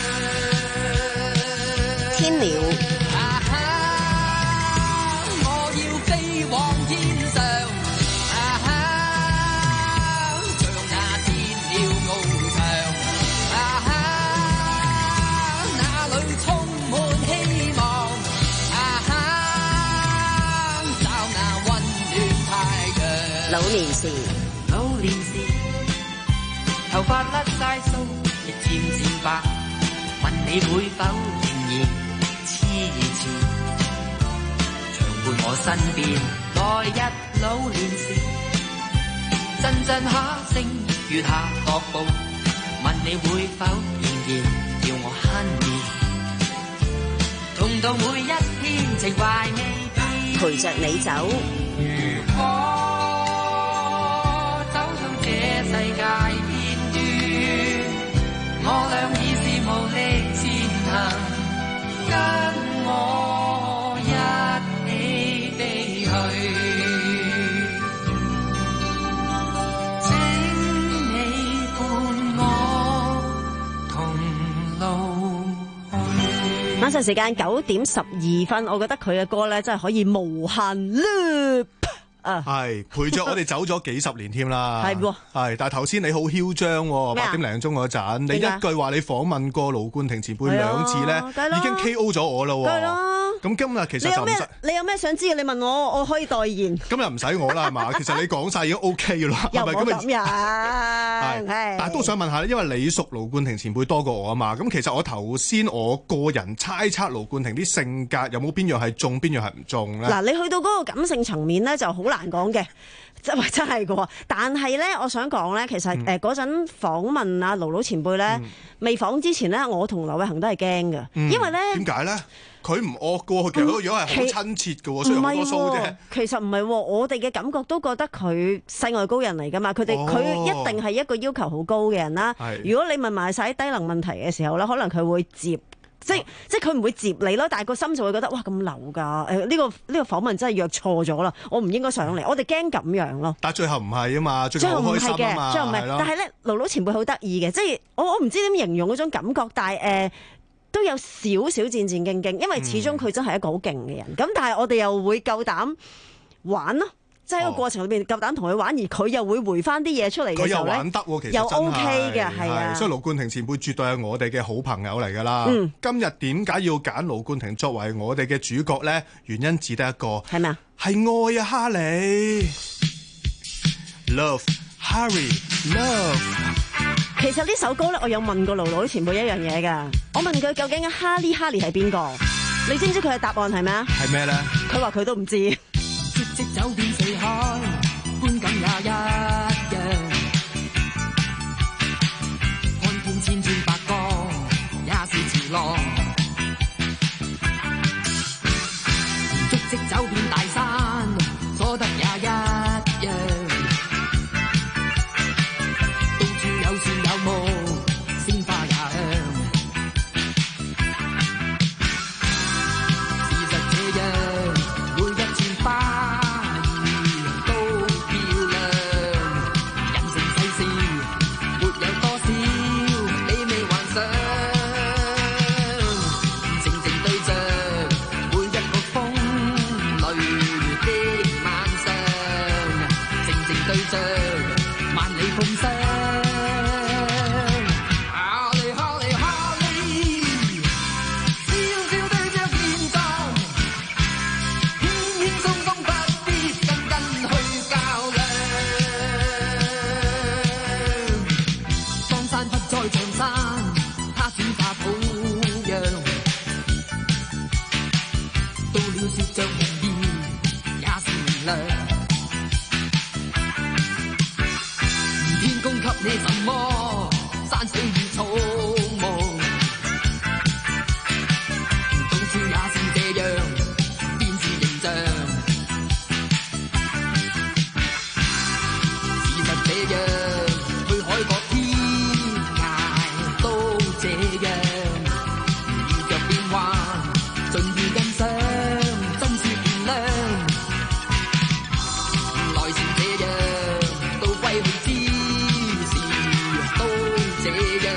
[SPEAKER 15] 量。
[SPEAKER 2] 天鳥。 老年時，
[SPEAKER 15] 老年時，頭髮甩晒鬚，亦漸漸白。問你會否仍然痴纏，常伴我身邊。來日老年時，陣陣下聲月下樂步。問你會否仍然叫我 honey， 同到每一天情懷未變，
[SPEAKER 2] 陪着你走。
[SPEAKER 15] 如果這世界片段，我倆已是無力前行，跟我一起飛去，請你伴我同路去。
[SPEAKER 2] 晚上時間九點十二分，我覺得佢嘅歌咧真係可以無限 loop。啊，
[SPEAKER 13] 係陪着我哋走咗幾十年添啦，
[SPEAKER 2] 係喎，
[SPEAKER 13] 係。但係頭先你好囂張喎，八點零鐘嗰陣，你一句話你訪問過盧冠廷前輩兩次咧，已經 K O 咗我啦喎。咁今日其實就唔使，
[SPEAKER 2] 你有咩想知嘅？你問我，我可以代言。
[SPEAKER 13] 今日唔使我啦，係嘛？其實你講晒已經 O K 噶啦，
[SPEAKER 2] 係咪咁樣？
[SPEAKER 13] 係，但係都想問下咧，因為你熟盧冠廷前輩多過我啊嘛。咁其實我頭先我個人猜測盧冠廷啲性格有冇邊樣係中，邊樣係唔中咧？
[SPEAKER 2] 嗱，你去到嗰個感性層面咧，就好難講嘅。 真係真係嘅。但係咧，我想講咧，其實誒嗰陣訪問阿盧盧前輩咧，嗯、未訪之前咧，我同劉偉恒都係驚嘅，嗯、因為咧
[SPEAKER 13] 點解咧？佢唔惡嘅，其實個樣係好親切嘅，雖然好多鬚啫。
[SPEAKER 2] 其實唔係，我哋嘅感覺都覺得佢世外高人嚟㗎嘛。佢哋佢一定係一個要求好高嘅人啦。如果你問埋晒低能問題嘅時候咧，可能佢會接。即係即係佢唔會接你咯，但係個心就會覺得哇咁流㗎，誒呢個呢個訪問真係約錯咗啦，我唔應該上嚟，我哋驚咁樣咯。
[SPEAKER 13] 但係最後唔係啊嘛，最後好開心啊嘛，
[SPEAKER 2] 最後唔係嘅，但係咧盧盧前輩好得意嘅，即係我我唔知點形容嗰種感覺，但係誒、呃、都有少少戰戰兢兢，因為始終佢真係一個好勁嘅人，咁、嗯、但係我哋又會夠膽玩咯。即係喺個過程裏邊夠膽同佢玩，而佢又會回翻啲嘢出嚟嘅時候咧，
[SPEAKER 13] 佢又玩得喎，其實
[SPEAKER 2] 又 OK 嘅，係啊。
[SPEAKER 13] 所以盧冠廷前輩絕對係我哋嘅好朋友嚟㗎啦。
[SPEAKER 2] 嗯、
[SPEAKER 13] 今日點解要揀盧冠廷作為我哋嘅主角咧？原因只得一個，
[SPEAKER 2] 係咩啊？
[SPEAKER 13] 係愛啊，哈利 ，Love Harry Love。
[SPEAKER 2] 其實呢首歌咧，我有問過盧盧前輩一樣嘢㗎。我問佢究竟哈利哈利係邊個？你知唔知佢嘅答案係咩啊？
[SPEAKER 13] 係咩咧？
[SPEAKER 2] 佢話佢都唔知。
[SPEAKER 15] 即走遍四海，觀感也一樣。看見千轉百角，也是潮浪。足跡走遍大山，所得也一樣。到處有樹有木，鮮花也香。事實這樣，每一寸花。你什麼山水與草木，到處也是這樣，便是形象。事實這樣，去海角天涯都這樣，遇着變幻，盡要欣賞，真是善良。來時這樣，到歸去之。這樣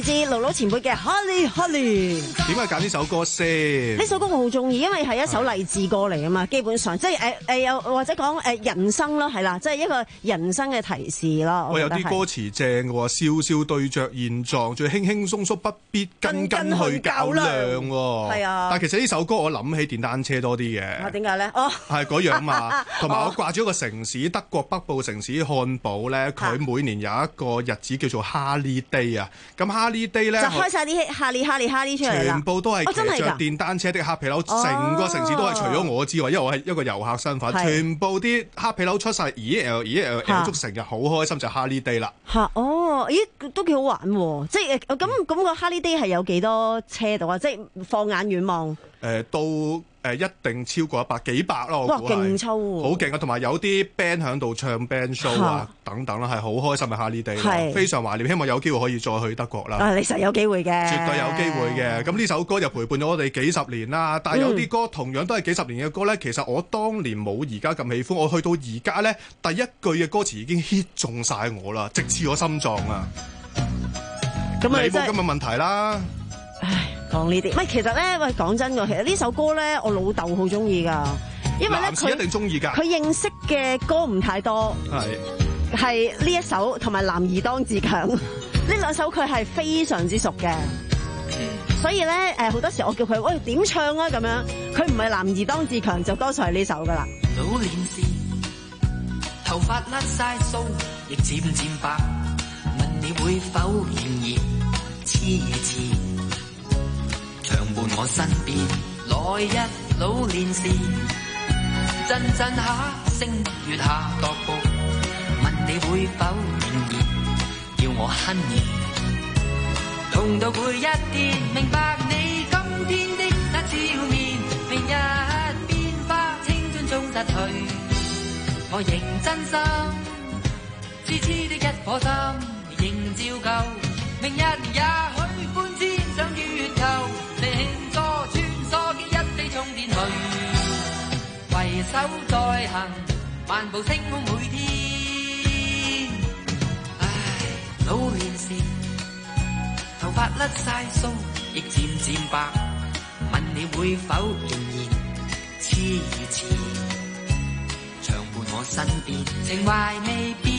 [SPEAKER 2] 嚟自盧盧前輩嘅 Holly Holly。
[SPEAKER 13] 點解揀呢首歌先？
[SPEAKER 2] 呢首歌我好中意，因為係一首勵志歌嚟啊嘛，基本上即係誒誒又或者講誒人生咯，係啦，即係一個人生嘅提示咯。
[SPEAKER 13] 我有啲歌詞正嘅喎，笑笑對着現狀，最輕輕鬆鬆，不必跟跟去較量喎。係啊，但係其實呢首歌我諗起電單車多啲嘅。
[SPEAKER 2] 啊，點解咧？哦，
[SPEAKER 13] 係嗰樣嘛，同埋我掛住一個城市，德國北部城市漢堡咧，佢每年有一個日子叫做哈利 Day 啊。咁哈利 Day 咧就
[SPEAKER 2] 開晒啲哈利哈利哈利出嚟啦，
[SPEAKER 13] 全部都係騎着電單車的黑皮褸，成個城市都係除咗我之外，因為我係一個遊客身份，全部啲黑皮褸出晒，咦 L 咦 L L 足成日好開心就哈利 Day 啦。
[SPEAKER 2] 嚇哦，咦都幾好玩喎！即係咁咁個哈利 Day 係有幾多車度啊？即係放眼遠望。
[SPEAKER 13] 誒都誒一定超過一百幾百咯，
[SPEAKER 2] 哇！勁抽喎，
[SPEAKER 13] 好勁啊！同埋有啲 band 喺度唱 band show 啊等等啦，係好開心嘅哈利 Day，非常懷念，希望有機會可以再去德國啦。
[SPEAKER 2] 啊，你實有機會嘅，
[SPEAKER 13] 絕對有機會嘅。咁呢首歌就陪伴咗我哋幾十年啦。但係有啲歌同樣都係幾十年嘅歌咧，其實我當年冇而家咁喜歡，我去到而家咧，第一句嘅歌詞已經 hit 中晒我啦，直刺我心臟啊！咁你冇咁嘅問題啦。
[SPEAKER 2] 唉，講呢啲，唔係其實咧，喂，講真㗎，其實呢首歌咧，我老豆好中意㗎，因為咧佢
[SPEAKER 13] 一定中意㗎，
[SPEAKER 2] 佢認識嘅歌唔太多，係係呢一首同埋《男兒當自強》呢兩首佢係非常之熟嘅，所以咧誒好多時我叫佢喂點唱啊咁樣，佢唔係《男兒當自強》就多數係呢首㗎啦。
[SPEAKER 15] 老年時頭髮甩晒鬚，亦漸漸白，問你會否仍然痴痴？常伴我身邊，來日老年時，陣陣下星月下踱步，問你會否仍然叫我 honey？ 痛到每一天，明白你今天的那笑面，明日變化，青春中失去，我仍真心，痴痴的一顆心，仍照舊，明日也許搬遷上月球。乘坐穿梭機一飛衝天去，攜手再行，漫步星空每天。唉，老年時頭髮甩晒鬚，亦漸漸白，問你會否仍然痴痴？常伴我身邊，情懷未變。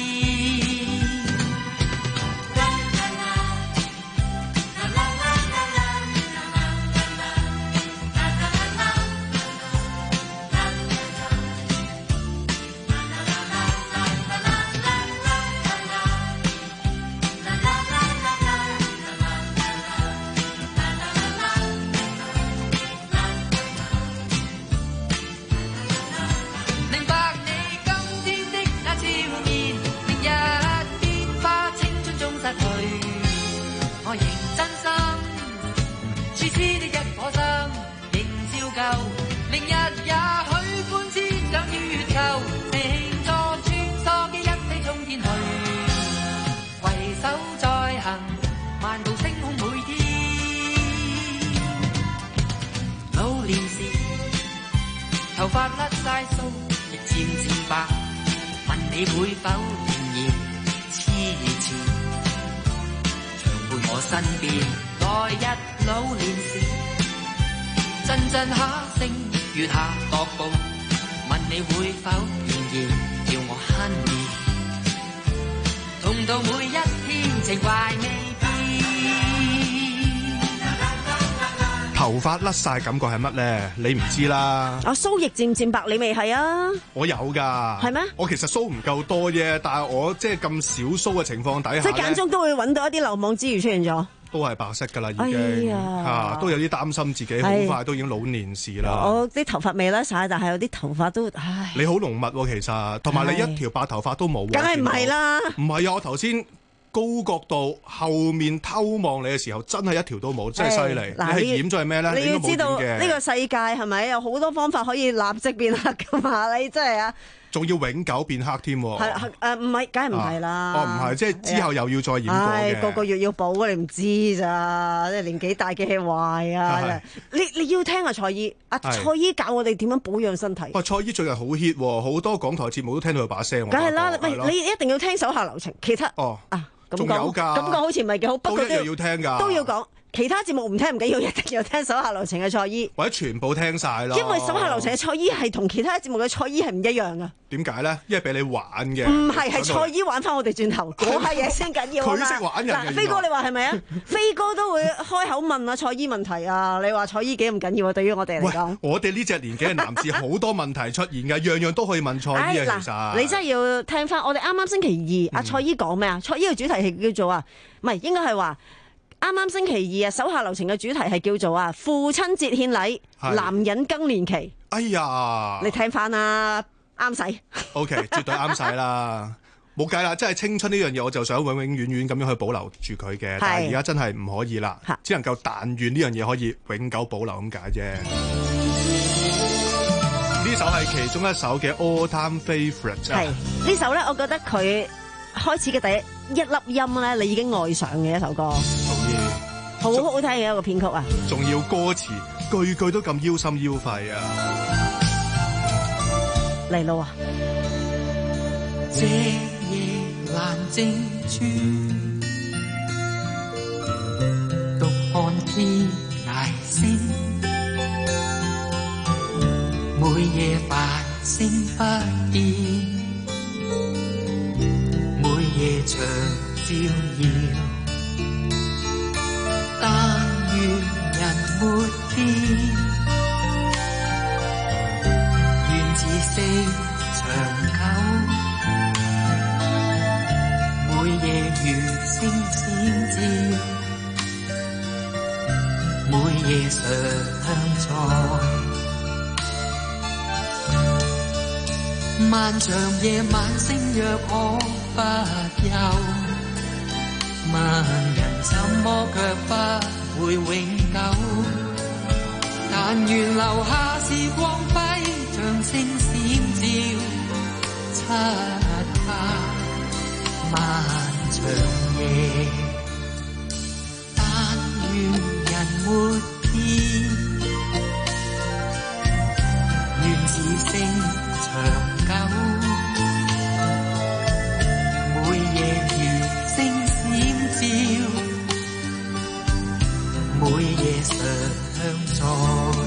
[SPEAKER 15] 頭髮甩晒鬚，亦漸漸白，問你會否仍然痴纏？常伴我身邊，來日老年時，陣陣下星月下踱步，問你會否仍然叫我 honey？ 痛到每一天，情懷未變。
[SPEAKER 13] 頭髮甩晒感覺係乜咧？你唔知啦。
[SPEAKER 2] 啊，鬚亦漸漸白，你未係啊？
[SPEAKER 13] 我有㗎。係
[SPEAKER 2] 咩？
[SPEAKER 13] 我其實鬚唔夠多啫，但係我即係咁少鬚嘅情況底下，
[SPEAKER 2] 即係間中都會揾到一啲漏網之魚出現咗。
[SPEAKER 13] 都係白色㗎啦，已經嚇、哎啊，都有啲擔心自己好快都已經老年時啦。
[SPEAKER 2] 我啲頭髮未甩晒，但係有啲頭髮都唉。
[SPEAKER 13] 你好濃密喎、啊，其實同埋你一條白頭髮都冇、啊。
[SPEAKER 2] 梗係唔係啦？唔
[SPEAKER 13] 係啊！我頭先高角度後面偷望你嘅時候，真係一條都冇，真係犀利。你係染咗係咩咧？
[SPEAKER 2] 你要知道呢個世界係咪有好多方法可以立即變黑㗎嘛？你真係啊！
[SPEAKER 13] 仲要永久變黑添喎！
[SPEAKER 2] 係誒唔係，梗係唔係啦！
[SPEAKER 13] 啊、哦，唔係，即係之後又要再染過嘅。
[SPEAKER 2] 個個月要補，你唔知咋？即係年紀大嘅氣壞啊！你你要聽阿蔡姨，阿蔡姨教我哋點樣保養身體。
[SPEAKER 13] 哇！蔡姨最近好 hit 喎，好多港台節目都聽到佢把聲。
[SPEAKER 2] 梗係啦，唔係你一定要聽手下留情，其他
[SPEAKER 13] 哦啊。
[SPEAKER 2] 咁
[SPEAKER 13] 仲有㗎，
[SPEAKER 2] 咁講好似唔係幾好，不過
[SPEAKER 13] 都一樣要聽㗎，
[SPEAKER 2] 都要講。其他節目唔聽唔緊要，一定要聽手下留情嘅蔡姨，
[SPEAKER 13] 或者全部聽晒咯。
[SPEAKER 2] 因為手下留情嘅蔡姨係同其他節目嘅蔡姨係唔一樣噶。
[SPEAKER 13] 點解咧？因為俾你玩嘅。
[SPEAKER 2] 唔係，係蔡姨玩翻我哋轉頭，嗰下嘢先緊要啊嘛。
[SPEAKER 13] 佢識玩人嘅。
[SPEAKER 2] 嗱，飛哥你話係咪啊？飛哥都會開口問啊蔡姨問題啊。你話蔡姨幾咁緊要啊？對於我哋嚟講，
[SPEAKER 13] 我哋呢隻年紀嘅男士好多問題出現嘅，樣樣都可以問蔡姨啊。其實
[SPEAKER 2] 你真係要聽翻。我哋啱啱星期二，阿蔡姨講咩啊？蔡姨嘅主題係叫做啊，唔係應該係話。啱啱星期二啊，手下留情嘅主題係叫做啊父親節獻禮，男人更年期。
[SPEAKER 13] 哎呀，
[SPEAKER 2] 你聽翻啦，啱使。
[SPEAKER 13] O K， 絕對啱使啦，冇計啦，真係青春呢樣嘢，我就想永永遠遠咁樣去保留住佢嘅，但係而家真係唔可以啦，只能夠但願呢樣嘢可以永久保留咁解啫。呢首係其中一首嘅 All Time Favourite。
[SPEAKER 2] 係呢首咧，我覺得佢開始嘅第一一粒音咧，你已經愛上嘅一首歌。好好聽嘅一個編曲啊！
[SPEAKER 13] 仲要歌詞句句都咁腰心腰肺啊！
[SPEAKER 2] 嚟咯啊！
[SPEAKER 15] 這夜闌靜處，獨看天涯星，每夜繁星不變，每夜長照耀。但願人沒變，願此生長久。每夜如星閃照，每夜常在。漫長夜晚星若可不休，問人怎麼卻不會永久？但願留下時光輝，像星閃照，漆黑漫長夜。但願人沒變，願此生長久。每夜如星閃照，每夜常在。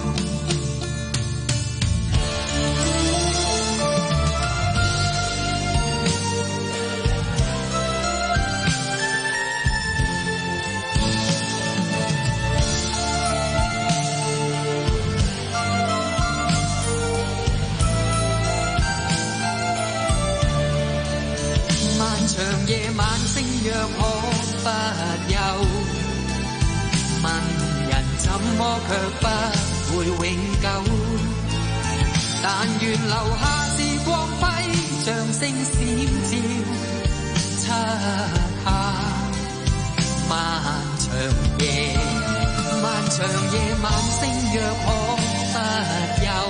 [SPEAKER 15] 漫長夜晚星若可不休，問人怎麼卻不會永久？但願留下時光輝，像星閃照，漆黑漫長夜。漫長夜晚星若可不休，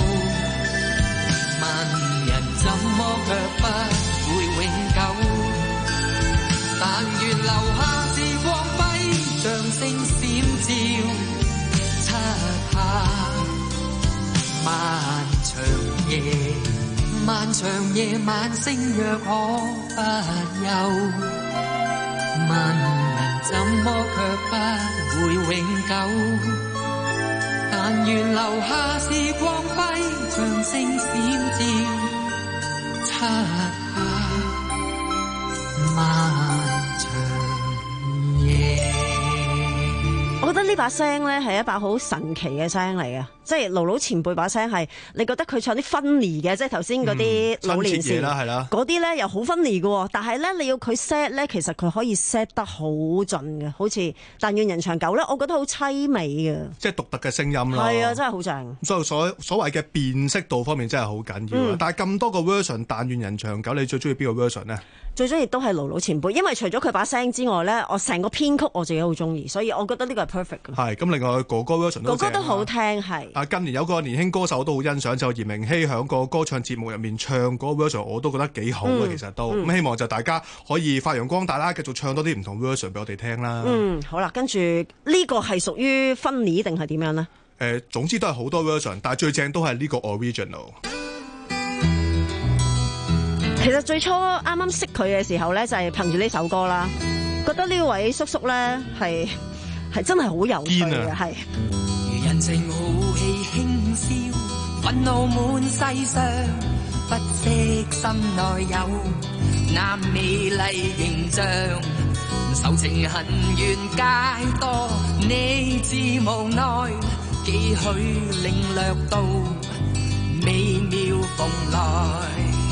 [SPEAKER 15] 問人怎麼卻不會永久？但願留下時光輝，像星閃照，漆黑漫長夜。漫長夜晚星若可不休，問人怎麼卻不會永久？但願留下時光輝，像星閃照，漆黑漫長夜。
[SPEAKER 2] 我覺得呢把聲咧係一把好神奇嘅聲嚟嘅，即係盧盧前輩把聲係，你覺得佢唱啲分離嘅，即係頭先嗰啲老年時嗰啲咧又好分離嘅，但係咧你要佢 set 咧，其實佢可以 set 得好盡嘅，好似但願人長久咧，我覺得好凄美嘅，
[SPEAKER 13] 即係獨特嘅聲音啦。
[SPEAKER 2] 係啊，真係好正。
[SPEAKER 13] 所以所所謂嘅辨識度方面真係好緊要啊！嗯、但係咁多個 version， 但願人長久，你最中意邊個 version 呢？
[SPEAKER 2] 最中意都係盧盧前輩，因為除咗佢把聲之外咧，我成個編曲我自己好中意，所以我覺得呢個係 perfect 嘅。
[SPEAKER 13] 係咁，另外哥哥 version 都
[SPEAKER 2] 哥哥都好聽，係。
[SPEAKER 13] 啊，近年有個年輕歌手我都好欣賞，就嚴明熙響個歌唱節目入面唱嗰個 version，我都覺得幾好嘅，嗯、其實都咁、嗯、希望就大家可以發揚光大啦，繼續唱多啲唔同 version 俾我哋聽啦。
[SPEAKER 2] 嗯，好啦，跟住呢個係屬於分離定係點樣呢？
[SPEAKER 13] 誒、呃，總之都係好多 version， 但係最正都係呢個 original。
[SPEAKER 2] 其實最初啱啱識佢嘅時候咧，就係憑住呢首歌啦。 覺得呢位叔叔咧係係真係好有趣嘅，係。
[SPEAKER 15] 如人情豪氣輕笑，憤怒滿世上，不惜心內有那美麗形象，仇情恨怨皆多，你自無奈，幾許領略到美妙蓬萊。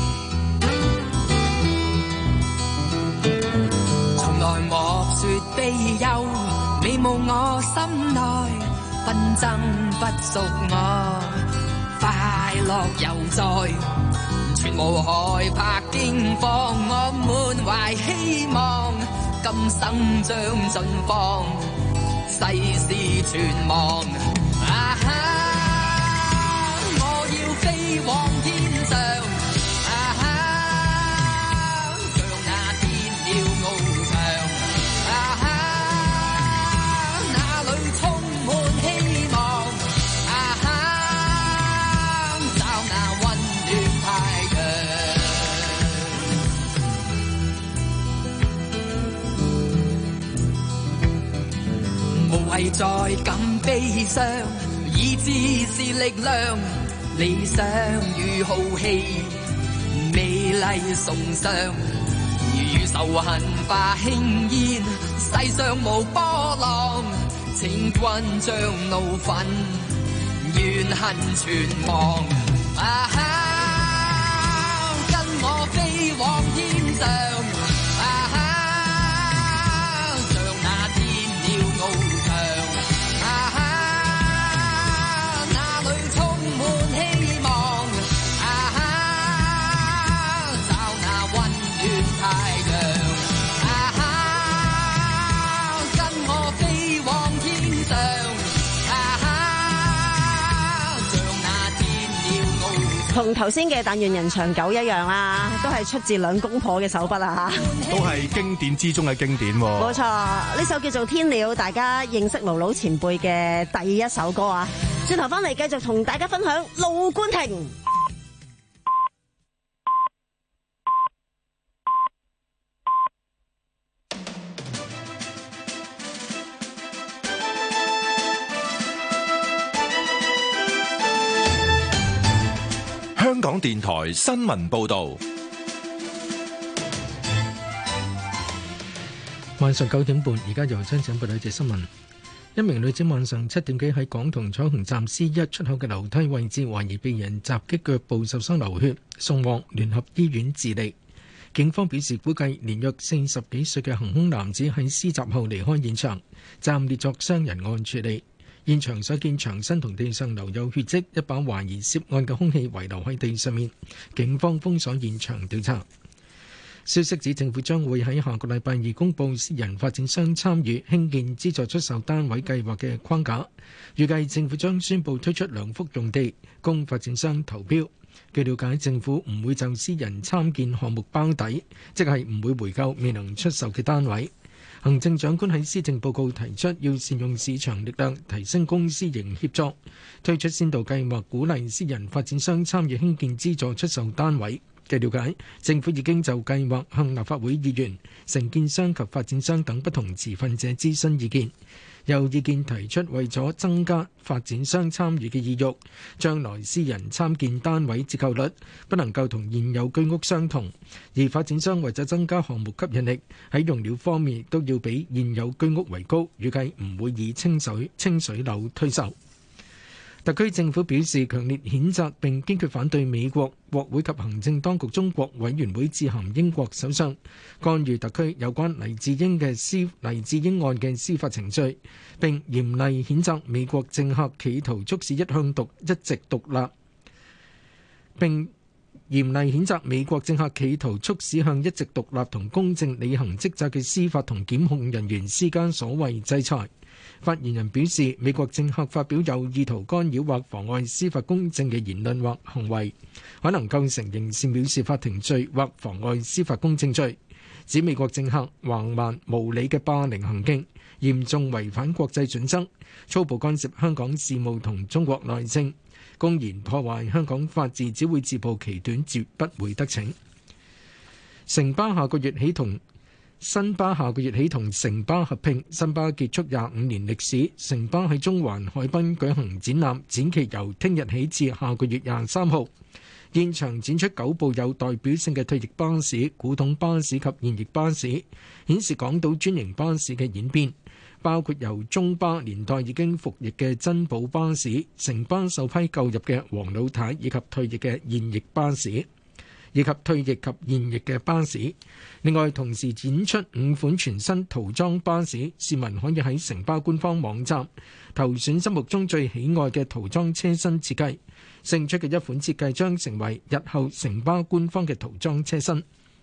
[SPEAKER 15] 從來莫說悲憂，美無我心內，紛爭不屬我，快樂猶在，全無害怕驚慌，我滿懷希望，今生將盡放，世事全忘。啊哈！我要飛往天上，啊哈！像那天鳥翱翔，啊哈！那裏充滿希望，啊哈！找那溫暖太陽。無謂再感悲傷，意志是力量，理想與豪氣，美麗崇尚，如仇恨化輕煙，世上無波浪，請君將怒憤怨恨全忘。啊哈！跟我飛往天上，啊哈！像那天鳥翱翔，啊哈！那裏充滿希望，啊哈！找那溫暖太陽，啊哈！跟我飛往天上，啊哈！像那天鳥翱翔。
[SPEAKER 2] 同頭先嘅但願人長久一樣啦，都係出自兩公婆嘅手筆啊嚇，
[SPEAKER 13] 都係經典之中嘅經典喎。
[SPEAKER 2] 冇錯，呢首叫做《天鳥》，大家認識盧盧前輩嘅第一首歌啊！轉頭翻嚟繼續同大家分享盧冠廷。
[SPEAKER 6] 香港電台新聞報導，
[SPEAKER 5] 晚上九點半，而家由張展報道一節新聞。一名女子晚上七點幾喺港銅彩虹站 C 一出口嘅樓梯位置，懷疑被人襲擊，腳部受傷流血，送往聯合醫院治理。警方表示，估計年約四十幾歲嘅行兇男子喺施襲後離開現場，暫列作傷人案處理。現場所見牆身同地上留有血跡，一把懷疑涉案嘅兇器遺留喺地上面。警方封鎖現場調查。消息指政府將會喺下個禮拜二公佈私人發展商參與興建資助出售單位計劃嘅框架，預計政府將宣布推出兩幅用地供發展商投標。據了解，政府唔會就私人參建項目包底，即係唔會回購未能出售嘅單位。行政長官喺施政報告提出，要善用市場力量，提升公私營協作，推出先導計劃，鼓勵私人發展商參與興建資助出售單位。據了解，政府已經就計劃向立法會議員、承建商及發展商等不同持份者諮詢意見。有意見提出，為咗增加發展商參與嘅意欲，將來私人參建單位折扣率不能夠同現有居屋相同，而發展商為咗增加項目吸引力，喺用料方面都要比現有居屋為高，預計唔會以清水清水樓推售。特區政府表示強烈譴責並堅決反對美國國會及行政當局中國委員會致函英國首相，干預特區有關黎智英嘅司黎智英案嘅司法程序，並嚴厲譴責美國政客企圖促使一向獨一直獨立，並嚴厲譴責美國政客企圖促使向一直獨立同公正履行職責嘅司法同檢控人員施加所謂制裁。發言人表示，美國政客發表有意圖干擾或妨礙司法公正嘅言論或行為，可能構成刑事藐視法庭罪或妨礙司法公正罪。指美國政客橫蠻無理嘅霸凌行徑，嚴重違反國際準則，粗暴干涉香港事務同中國內政，公然破壞香港法治，只會自暴其短，絕不會得逞。城巴下個月起同新巴下個月起同城巴合併，新巴結束廿五年歷史，城巴喺中環海濱舉行展覽，展期由聽日起至下個月廿三號。現場展出九部有代表性嘅退役巴士、古董巴士及現役巴士，顯示港島專營巴士嘅演變，包括由中巴年代已經服役嘅珍寶巴士、城巴首批購入嘅黃老太以及退役嘅現役巴士。以及退役及現役嘅巴士，另外同時展出五款全新塗裝巴士，市民可以喺城巴官方網站投選心目中最喜愛嘅塗裝車身設計，勝出嘅一款設計將成為日後城巴官方嘅塗裝車身。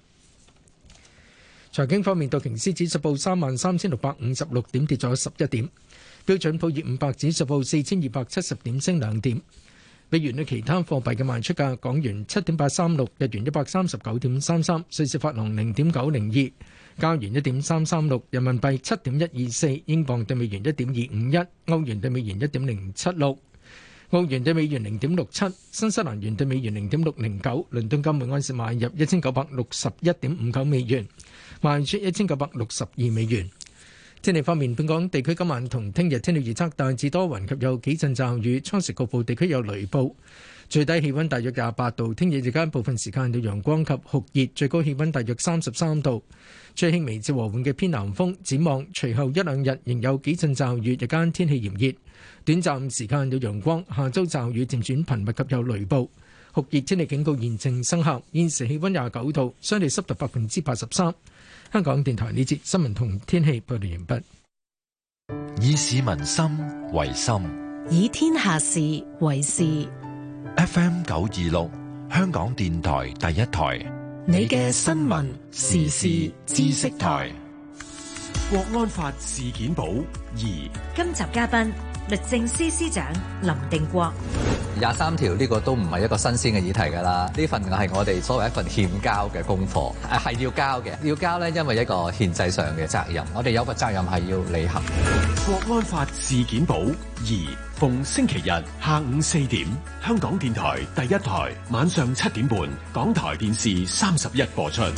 [SPEAKER 5] 財經方面，道瓊斯指數報三萬三千六百五十六點，跌咗十一點；標準普爾五百指數報四千二百七十點，升兩點。美元對其他貨幣嘅賣出價：港元七點八三六，日元一百三十九點三三，瑞士法郎零點九零二，加元一點三三六，人民幣七點一二四，英鎊對美元一點二五一，歐元對美元一點零七六，澳元對美元零點六七，新西蘭元對美元零點六零九。倫敦金每安士買入一千九百六十一點五九美元，賣出一千九百六十二美元。天氣方面，本港地區今晚同聽日天氣預測大致多雲及有幾陣驟雨，初時局部地區有雷暴，最低氣溫大約廿八度。聽日日間部分時間有陽光及酷熱，最高氣溫大約三十三度，吹輕微至和緩嘅偏南風。展望隨後一兩日仍有幾陣驟雨，日間天氣炎熱，短暫時間有陽光。下週驟雨漸轉頻密及有雷暴，酷熱天氣警告現正生效。現時氣溫廿九度，相對濕度百分之八十三。香港電台呢節新聞同天氣報道完畢。
[SPEAKER 6] 以市民心為心，
[SPEAKER 4] 以天下事為事。
[SPEAKER 6] F M 九二六，香港電台第一台，
[SPEAKER 4] 你嘅新聞時事知識台。
[SPEAKER 1] 國安法事件簿二，
[SPEAKER 18] 今集嘉賓律政司司長林定國。
[SPEAKER 7] 廿三條呢個都唔係一個新鮮嘅議題㗎啦，呢份係我哋所謂一份欠交嘅功課，誒係要交嘅，要交呢，因為一個憲制上嘅責任，我哋有個責任係要履行。
[SPEAKER 1] 國安法事件簿二，逢星期日下午四點，香港電台第一台，晚上七點半，港台電視三十一播出。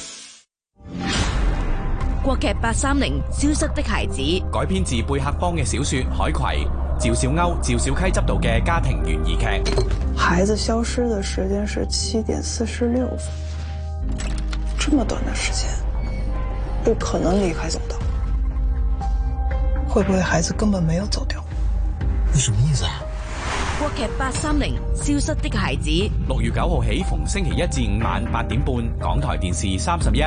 [SPEAKER 19] 國劇八三零消失的孩子
[SPEAKER 20] 改編自貝克邦嘅小說《海葵》，趙小歐、趙小溪執導嘅家庭懸疑劇。
[SPEAKER 21] 孩子消失的時間是七點四十六分，這麼短的時間，不可能離開走道。會不會孩子根本沒有走掉？
[SPEAKER 20] 你什麼意思啊？
[SPEAKER 19] 國劇八三零消失的孩子，
[SPEAKER 20] 六月九號起逢星期一至五晚八點半，港台電視三十一。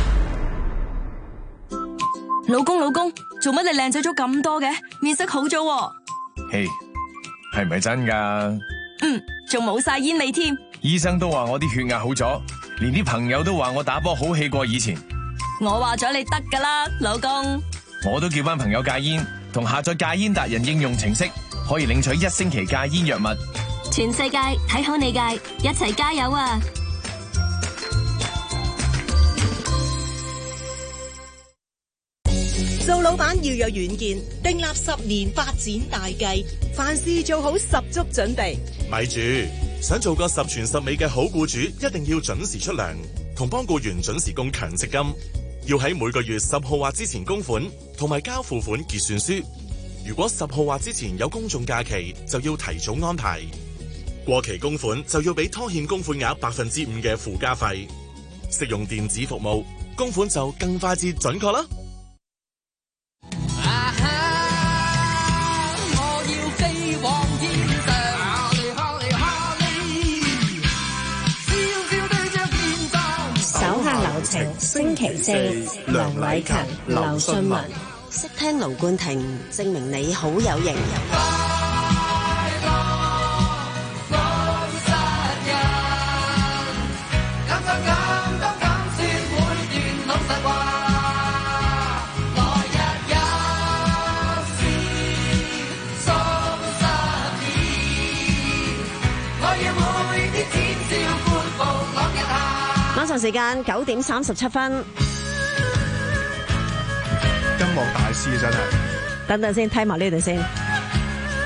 [SPEAKER 8] 老公，老公，做乜你靚仔咗咁多嘅？面色好咗。
[SPEAKER 22] 嘿，係咪真噶？
[SPEAKER 8] 嗯，仲冇晒煙味添。
[SPEAKER 22] 醫生都話我啲血壓好咗，連啲朋友都話我打波好氣過以前。
[SPEAKER 8] 我話咗你得噶啦，老公。
[SPEAKER 22] 我都叫班朋友戒煙，同下載戒煙達人應用程式，可以領取一星期戒煙藥物。
[SPEAKER 23] 全世界睇好你戒，一齊加油啊！
[SPEAKER 24] 做老闆要有遠見，訂立十年發展大計，凡事做好十足準備。
[SPEAKER 25] 咪住，想做個十全十美嘅好僱主，一定要準時出糧，同幫僱員準時供強積金。要喺每個月十號或之前供款，同埋交付款結算書。如果十號或之前有公眾假期，就要提早安排。過期供款就要俾拖欠供款額百分之五嘅附加費。適用電子服務，供款就更快捷準確啦。
[SPEAKER 4] 手下留情，星期四，梁偉勤、劉信文。
[SPEAKER 2] 識聽盧冠廷，證明你好有型。晚上時間九點三十七分，
[SPEAKER 13] 音樂大師真係。
[SPEAKER 2] 等等先，睇埋呢度先。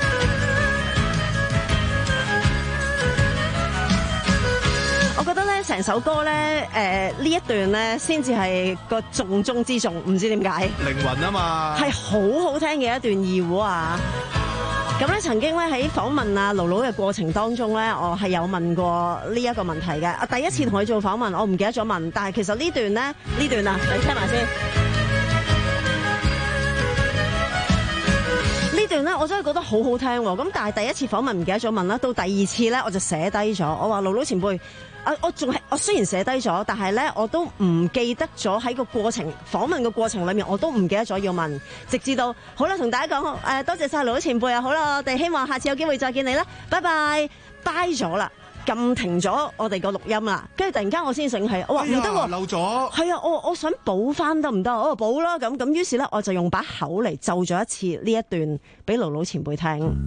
[SPEAKER 2] 我覺得咧，成成首歌咧，誒呢一段咧先至係個重中之重，唔知點解。
[SPEAKER 13] 靈魂啊嘛，係
[SPEAKER 2] 好好聽嘅一段二胡啊！咁咧曾經咧喺訪問阿盧盧嘅過程當中咧，我係有問過呢一個問題嘅。啊，第一次同佢做訪問，我唔記得咗問，但係其實呢段咧呢段啊，你聽埋先。呢段咧我真係覺得好好聽喎。咁但係第一次訪問唔記得咗問啦，到第二次咧我就寫低咗，我話盧盧前輩。啊！我仲係我雖然寫低咗，但係咧我都唔記得咗喺個過程訪問嘅過程裏面，我都唔記得咗要問，直至到好啦，同大家講誒、呃，多謝晒盧前輩啊！好啦，我哋希望下次有機會再見你啦，拜拜，拜咗啦，撳停咗我哋個錄音啦，跟住突然間我先醒起，我話唔得喎，漏咗，係啊，我我想補翻得唔得？我話補啦，咁咁於是咧我就用把口嚟奏咗一次呢一段俾盧盧前輩聽。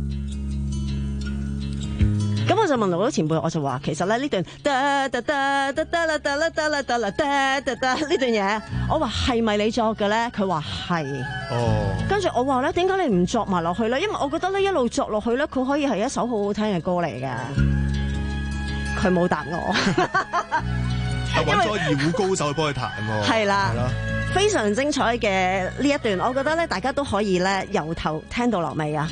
[SPEAKER 2] 咁我就問盧盧前輩，我就話其實咧呢段得得得得得啦得啦得啦得啦得得得呢段嘢，我話係咪你作嘅咧？佢話係。哦。跟住我話咧，點解你唔作埋落去咧？因為我覺得咧一路作落去咧，佢可以係一首好好聽嘅歌嚟嘅。佢冇答我。
[SPEAKER 13] 係揾咗二胡高手去幫佢彈喎。係啦。係啦。
[SPEAKER 2] 非常精彩嘅呢一段，我覺得咧大家都可以咧由頭聽到落尾啊！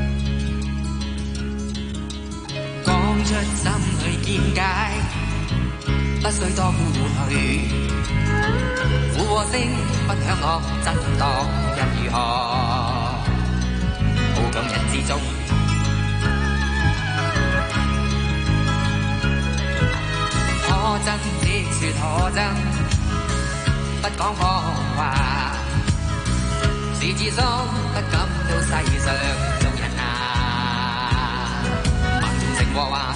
[SPEAKER 9] 講出心裏見解，不需多顧慮。附和聲不響樂，真當人如何？好感人之中，可真即說可真，不講謊話。是自心不感到世上眾人啊，問情和話。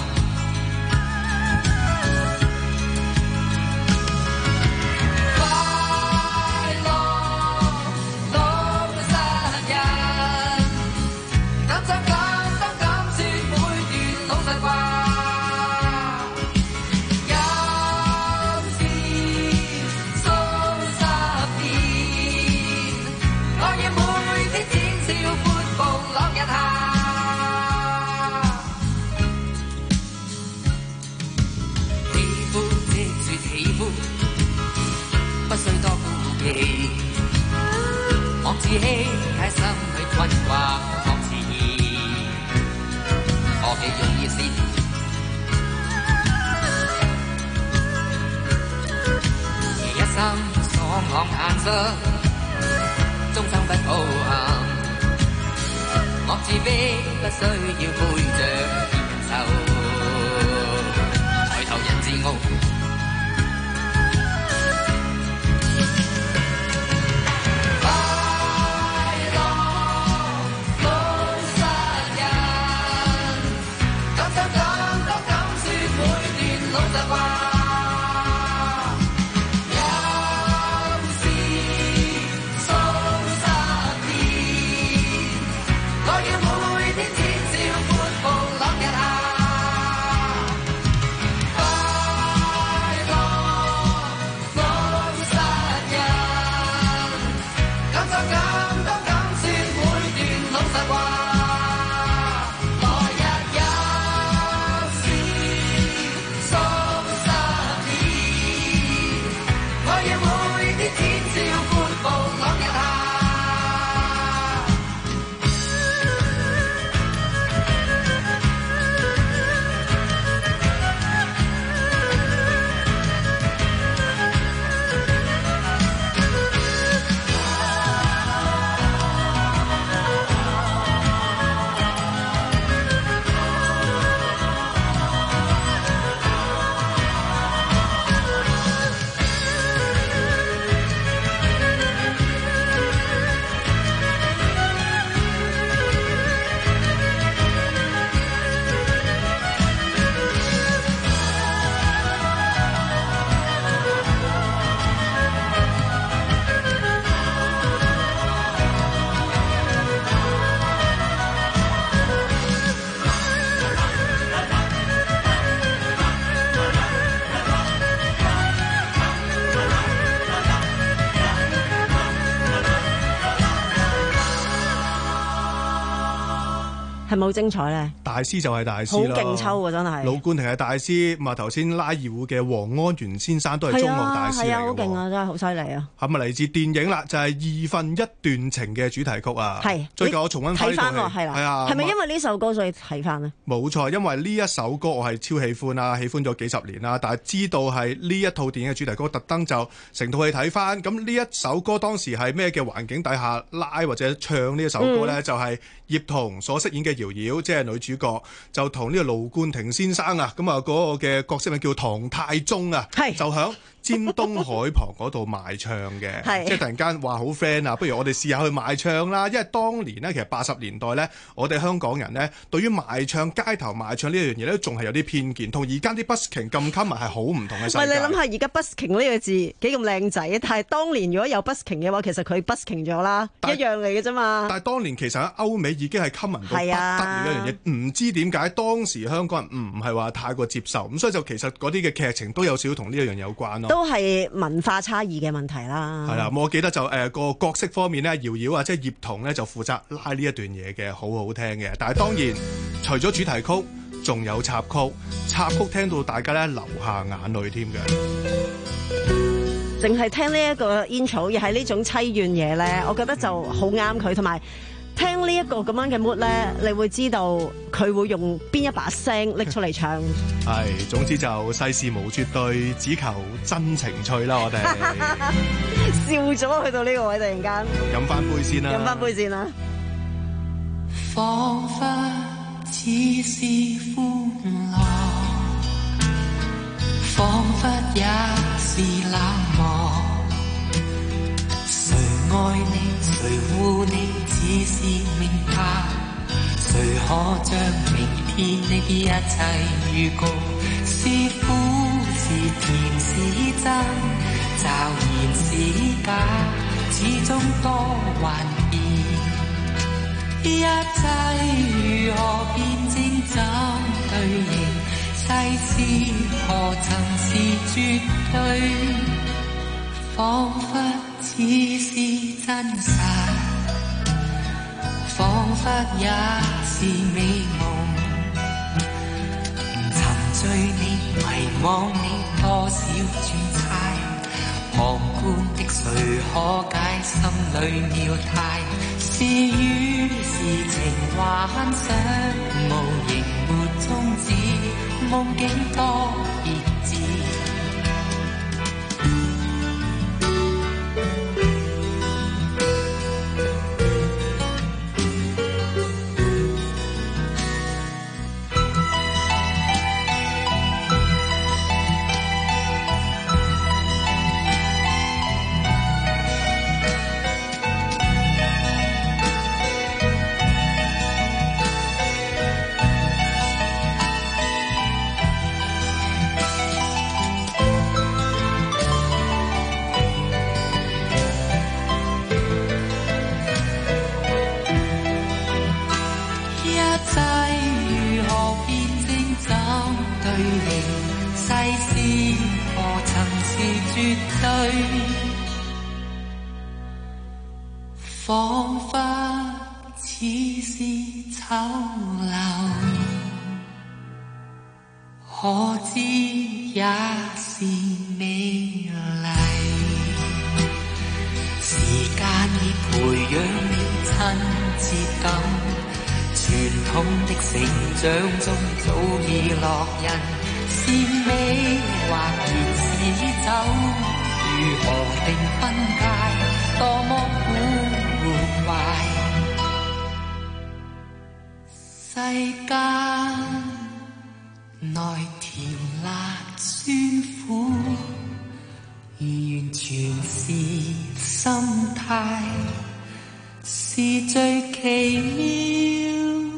[SPEAKER 9] 莫自欺喺心裏困惑，莫自疑，何其容易先？一心爽朗眼色，終生不抱憾。莫自卑，不需要背着別人受，抬頭人自傲。
[SPEAKER 2] 係咪好精彩咧？
[SPEAKER 13] 大師就係大師啦，
[SPEAKER 2] 好勁抽喎，真係。
[SPEAKER 13] 盧冠廷係大師，咁啊頭先拉二胡嘅黃安源先生都係中樂大師嚟嘅。
[SPEAKER 2] 係啊，好勁啊，真係好犀利啊！
[SPEAKER 13] 係咪嚟自電影啦？就係、是、二分一段情嘅主題曲啊！係最近我重溫翻呢套戲，係
[SPEAKER 2] 啦，係咪因為呢首歌所以睇翻呢？
[SPEAKER 13] 冇錯，因為呢一首歌我係超喜歡啦，喜歡咗幾十年啦，但係知道係呢一套電影嘅主題曲，特登就成套戲睇翻。咁呢一首歌當時係咩嘅環境底下拉或者唱呢一首歌呢？嗯、就係葉童所飾演嘅瑤瑤，即係女主角，就同呢個盧冠廷先生啊，咁啊嗰個嘅角色名叫唐太宗啊，就響尖東海旁嗰度賣唱嘅，即係突然間話好 friend 啊，不如我哋試下去賣唱啦。因為當年呢，其實八十年代呢，我哋香港人呢對於賣唱、街頭賣唱呢樣嘢呢，仲係有啲偏見，同而家啲 busking 咁 common 係好唔同嘅世界。
[SPEAKER 2] 唔係，你諗下而家 busking 呢個字幾咁靚仔，但係當年如果有 busking 嘅話，其實佢 busking 咗啦，一樣嚟嘅啫嘛。
[SPEAKER 13] 但係當年其實喺歐美已經係 common 到不得了一樣嘢，唔知點解當時香港人唔係話太過接受，咁所以就其實嗰啲嘅劇情都有少少同呢一樣有關咯。
[SPEAKER 2] 都係文化差異嘅問題啦。
[SPEAKER 13] 係啦，我記得就誒個、呃、角色方面咧，瑤瑤啊，即係葉童咧就負責拉呢一段嘢嘅，好好聽嘅。但係當然除咗主題曲，仲有插曲，插曲聽到大家咧流下眼淚添嘅。
[SPEAKER 2] 淨係聽呢一個 intro，又係呢種凄怨嘢咧，我覺得就好啱佢，同埋。聽呢一個咁樣嘅 mood 咧，你會知道佢會用邊一把聲拎出嚟唱。
[SPEAKER 13] 係，總之就世事無絕對，只求真情趣啦！我哋
[SPEAKER 2] 笑咗去到呢個位，突然間
[SPEAKER 13] 飲翻杯先啦，
[SPEAKER 2] 飲翻杯先啦。
[SPEAKER 15] 彷彿似是歡樂，彷彿也是冷漠。誰愛你，誰護你，只是明白。誰可將明天的一切預告？是苦是甜是真，驟然是假，始終多幻變。一切如何辨證怎對應？世事何曾是絕對？彷彿似是真實，彷彿也是美夢。沉醉你，迷惘你，多少轉猜，旁觀的誰可解心裏妙態？是與是情幻想，無形沒終止，夢境多別致。彷彿似是醜陋，可知也是美麗。時間已培養了親切感，傳統的成長中早已落印。是美或然是醜，如何定分界？多麼古怪，世間內甜辣酸苦，完全是心態，是最奇妙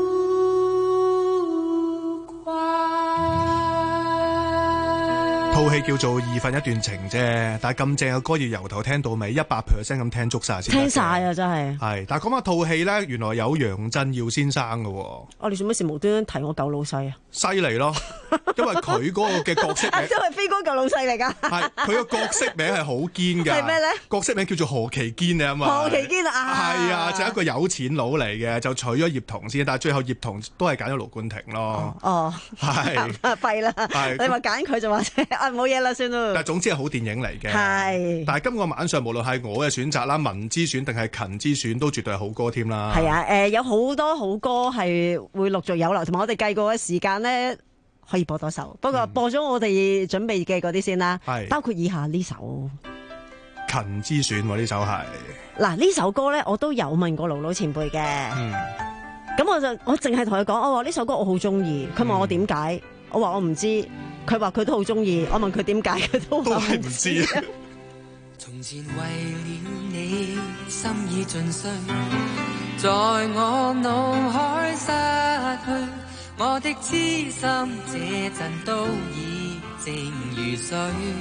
[SPEAKER 15] 古怪。
[SPEAKER 13] 套戲戲叫做二分一段情啫，但係咁正嘅歌要由頭聽到尾，一百 percent 咁聽足晒先。
[SPEAKER 2] 聽晒啊，真係。
[SPEAKER 13] 係，但係講下套戲咧，原來有楊振耀先生嘅。
[SPEAKER 2] 哦，你做乜事無端端提我舊老細啊？
[SPEAKER 13] 犀利咯，因為佢嗰個嘅角色名，
[SPEAKER 2] 因為飛哥舊老細嚟㗎。
[SPEAKER 13] 係，佢個角色名係好堅㗎。
[SPEAKER 2] 係咩咧？
[SPEAKER 13] 角色名叫做何其堅啊嘛。
[SPEAKER 2] 何其堅啊！
[SPEAKER 13] 係啊，就係一個有錢佬嚟嘅，就娶咗葉童先，但係最後葉童都係揀咗盧冠廷咯。
[SPEAKER 2] 哦，
[SPEAKER 13] 係
[SPEAKER 2] 弊啦。你話揀佢就話啊冇嘢啦，算啦。
[SPEAKER 13] 但係總之係好電影嚟嘅。
[SPEAKER 2] 係。
[SPEAKER 13] 但係今個晚上無論係我嘅選擇啦、文之選定係勤之選，都絕對係好歌添啦。
[SPEAKER 2] 係啊，誒、呃、有好多好歌係會陸續有留，同埋我哋計過嘅時間咧可以播多首。不過播咗我哋準備嘅嗰啲先啦，
[SPEAKER 13] 係、嗯、
[SPEAKER 2] 包括以下呢首
[SPEAKER 13] 勤之選喎，呢首係。
[SPEAKER 2] 嗱呢首歌咧，我都有問過盧盧前輩嘅。嗯。咁我就我淨係同佢講，我話呢首歌我好中意。佢問我點解，嗯、我話我唔知。佢話佢都好中意。我問佢點解，佢都
[SPEAKER 13] 都係唔知。
[SPEAKER 9] 從前為了你心已盡碎，在我腦海失去，我的痴心這陣都已靜如水。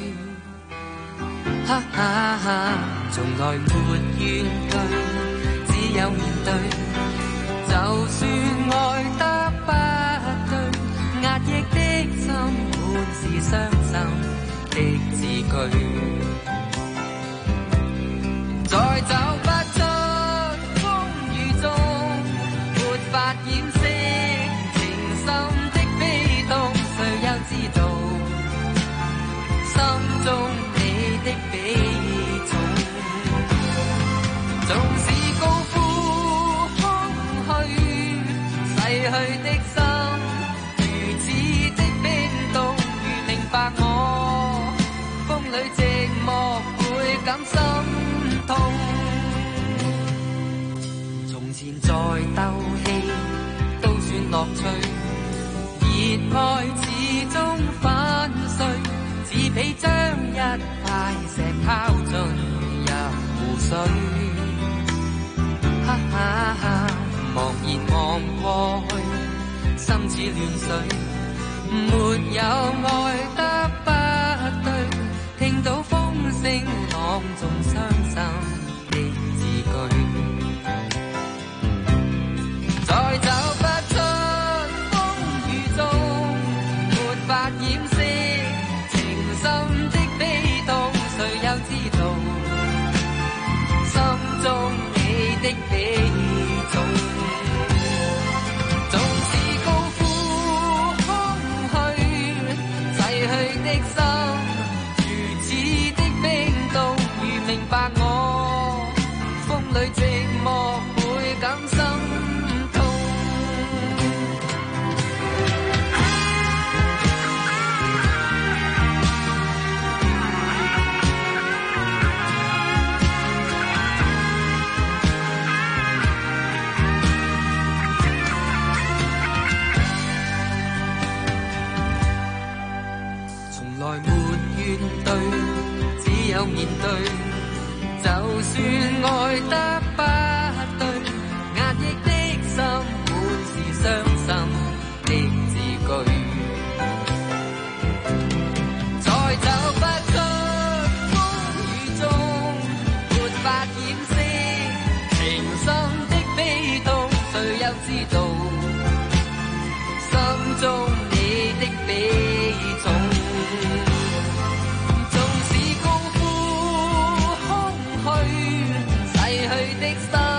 [SPEAKER 9] 哈哈哈，從來沒怨懟，只有面對。就算愛得不對，壓抑的心滿是傷心的字句。再走不出風雨中，沒法掩飾情深的悲痛，誰又知道心中你的比重？縱使高呼空虛，逝去的心如此的冰凍，如明白我風裏寂寞會感心。從前在鬥氣都算樂趣，熱愛始終粉碎，只比將一塊石拋進入湖水。哈哈哈，茫然望過去，心似亂水，沒有愛得不對，聽到風聲朗誦傷心的字句。再走不出風雨中，沒法掩飾情深的悲痛，誰又知道心中你的比重？縱使高呼空虛，逝去的心如此的冰凍，如明白我風裏寂寞會感心。從來沒怨懟，只有面對。就算愛得不對，壓抑的心滿是傷心的字句。再走不出風雨中，沒法掩飾情深的悲痛，誰又知道心中你的比重？縱使高呼空虛，逝去的心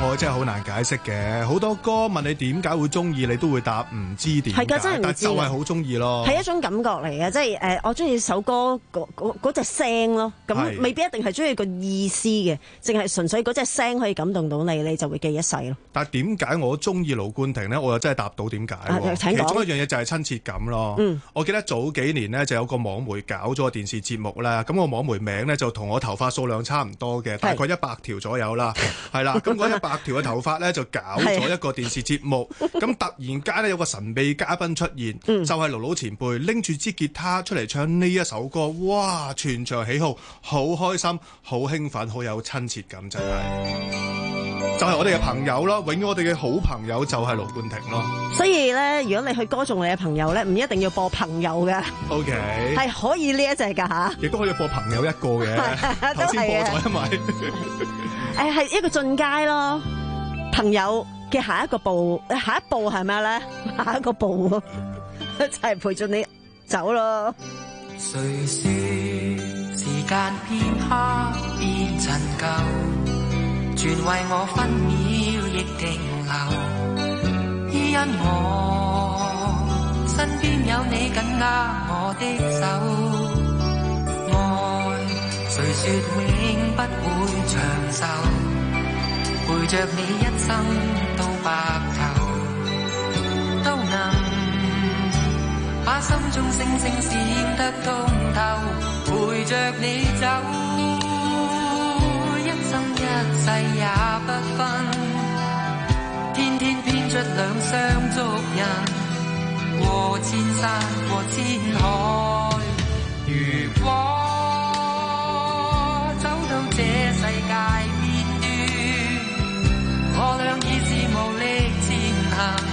[SPEAKER 13] 個真係好難解釋嘅。好多歌問你點解會中意，你都會答唔知點解，
[SPEAKER 2] 係㗎，真係唔知，
[SPEAKER 13] 但就係好中意咯。
[SPEAKER 2] 係一種感覺嚟嘅，即係誒、呃，我中意首歌嗰嗰嗰隻聲咯。咁未必一定係中意個意思嘅，淨係純粹嗰隻聲可以感動到你，你就會記一世咯。但係點解我中意盧冠廷呢？我又真係答到點解、啊。其中一樣嘢就係親切感咯。嗯，我記得早幾年呢，就有個網媒搞咗個電視節目啦。咁個網媒名呢，就同我頭髮數量差唔多嘅，大概一百條左右啦。係啦，咁嗰一百條嘅頭髮呢，就搞咗一個電視節目。咁突然間呢，有個神秘嘉賓出現，嗯、就係盧盧前輩拎住支吉他出嚟唱呢一首歌。哇！全場起哄，好開心，好興奮，好有親切感，真係就係、是、我哋嘅朋友咯。永遠我哋嘅好朋友就係盧冠廷咯。所以咧，如果你去歌頌你嘅朋友咧，唔一定要播朋友嘅。O K， 係可以呢一隻噶吓，亦都可以播朋友一個嘅。頭先播咗，因為誒係一個進階咯。朋友嘅下一個步，下一步係咩咧？下一個步就係陪住你走咯。
[SPEAKER 15] 誰說時間片刻變陳舊，全為我分秒亦停留，因我身邊有你緊握我的手，愛誰說永不會長壽，陪着你一生到白頭，都能把心中星星閃得通透，陪着你走，一生一世也不分，天天編出兩雙足印，過千山過千海。如果走到這世界邊端，我倆已是無力前行。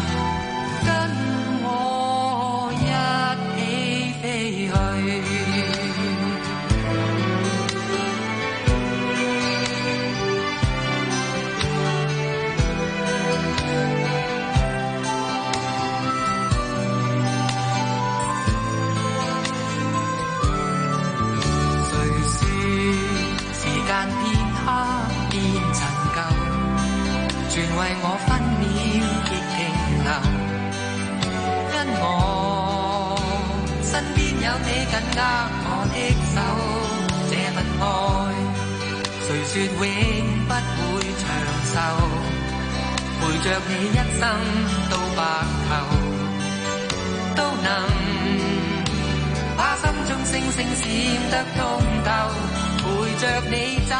[SPEAKER 15] 為我分秒亦停留，因我身邊有你緊握我的手，這份愛誰說永不會長壽，陪着你一生到白頭，都能把心中星星閃得通透，陪着你走，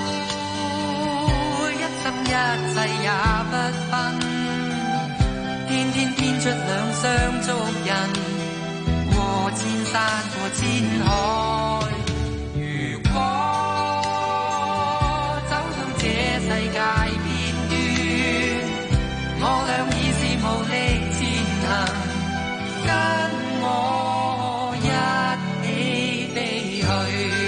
[SPEAKER 15] 一世也不分，天天編出兩雙足印，過千山過千海。如果走到這世界邊端，我倆已是無力前行，跟我一起飛去。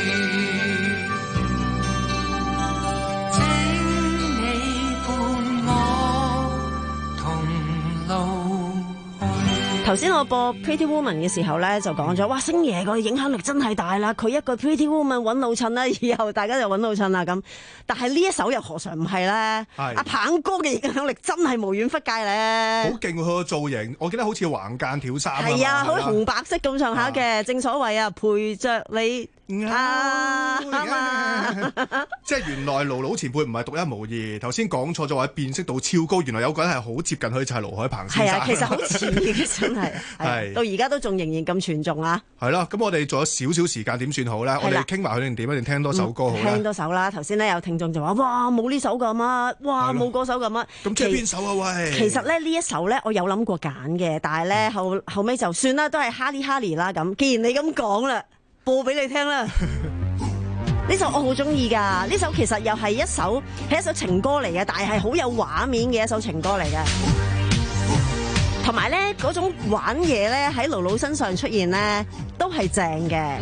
[SPEAKER 2] 頭先我播 Pretty Woman 嘅時候咧，就講咗，哇，星爺個影響力真係大啦！佢一個 Pretty Woman 揾老襯啦，以後大家就揾老襯啦咁。但係呢一首又何嘗唔係咧？阿鵬哥嘅影響力真係無遠弗屆咧！好勁佢個造型，我記得好似橫間跳衫啊！係啊，好似紅白色咁上下嘅，正所謂啊，陪着你。啊！即係原來盧盧前輩唔係獨一無二，頭先講錯咗話辨識度超高，原來有個人係好接近佢，就係盧海鵬先生。係啊，其實好似嘅真係，係到而家都仲仍然咁傳頌啊！係咯，咁我哋仲有少少時間點算好咧？我哋傾埋佢定點一定聽多首歌好咧？聽多首啦！頭先咧有聽眾就話：哇，冇呢首咁啊！哇，冇嗰首咁啊！咁即係邊首啊？喂！其實咧呢一首咧，我有諗過揀嘅，但係咧後後尾就算啦，都係哈利哈利啦咁。既然你咁講啦。播俾你聽啦！呢首我好中意噶，呢首其實又係一首係一首情歌嚟嘅，但係好有畫面嘅一首情歌嚟嘅。同埋咧嗰種玩嘢咧喺盧盧身上出現咧，都係正嘅。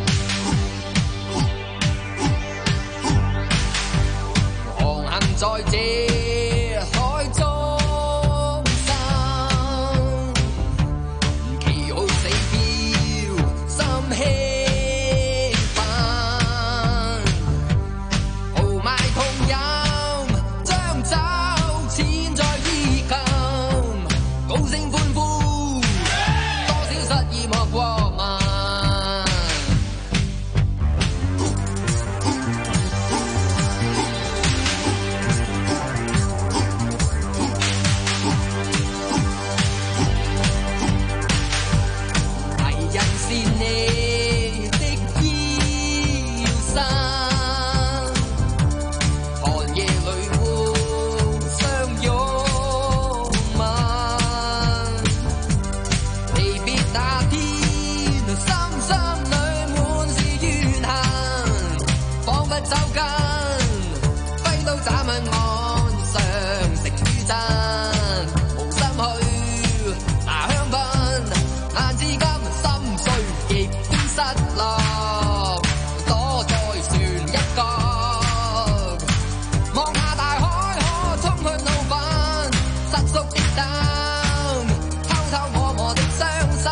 [SPEAKER 9] 紅顏在這海中生，旗號四飄心氣。 不走近，揮刀斬向岸上食於真，無心去拿香檳，難至今心碎極端失落，躲在船一角，望下大海可衝去怒憤，失縮的燈，偷偷摸摸的傷心，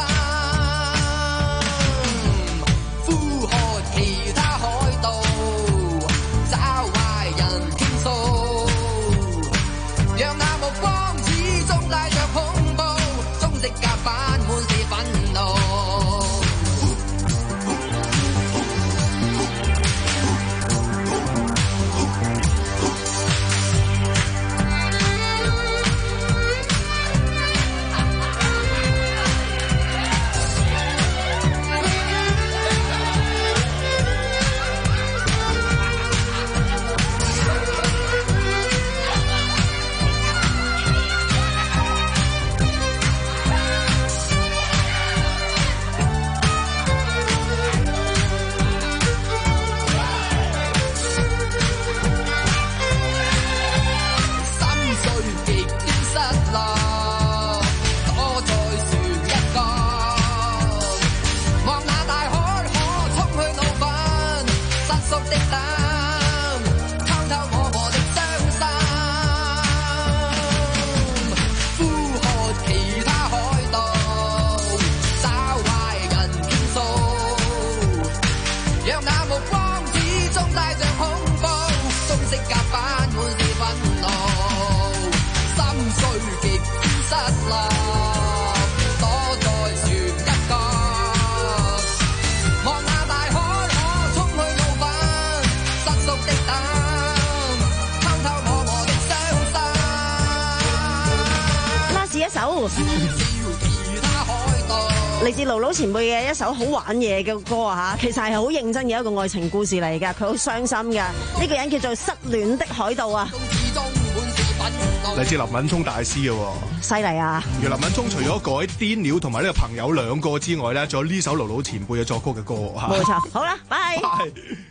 [SPEAKER 9] 呼喝其他海盜，找壞人傾訴，讓那目光始終帶着恐怖，中式甲板滿是憤怒。
[SPEAKER 2] 嚟自盧盧前輩嘅一首好玩嘢嘅歌啊嚇，其實係好認真嘅一個愛情故事嚟㗎，佢好傷心㗎。呢個人叫做失戀的海盜啊，
[SPEAKER 13] 嚟自林敏聰大師嘅喎，
[SPEAKER 2] 犀利啊！
[SPEAKER 13] 而林敏聰除咗改癲料同埋呢個朋友兩個之外咧，仲有呢首盧盧前輩嘅作曲嘅歌嚇。
[SPEAKER 2] 冇錯，好啦，拜。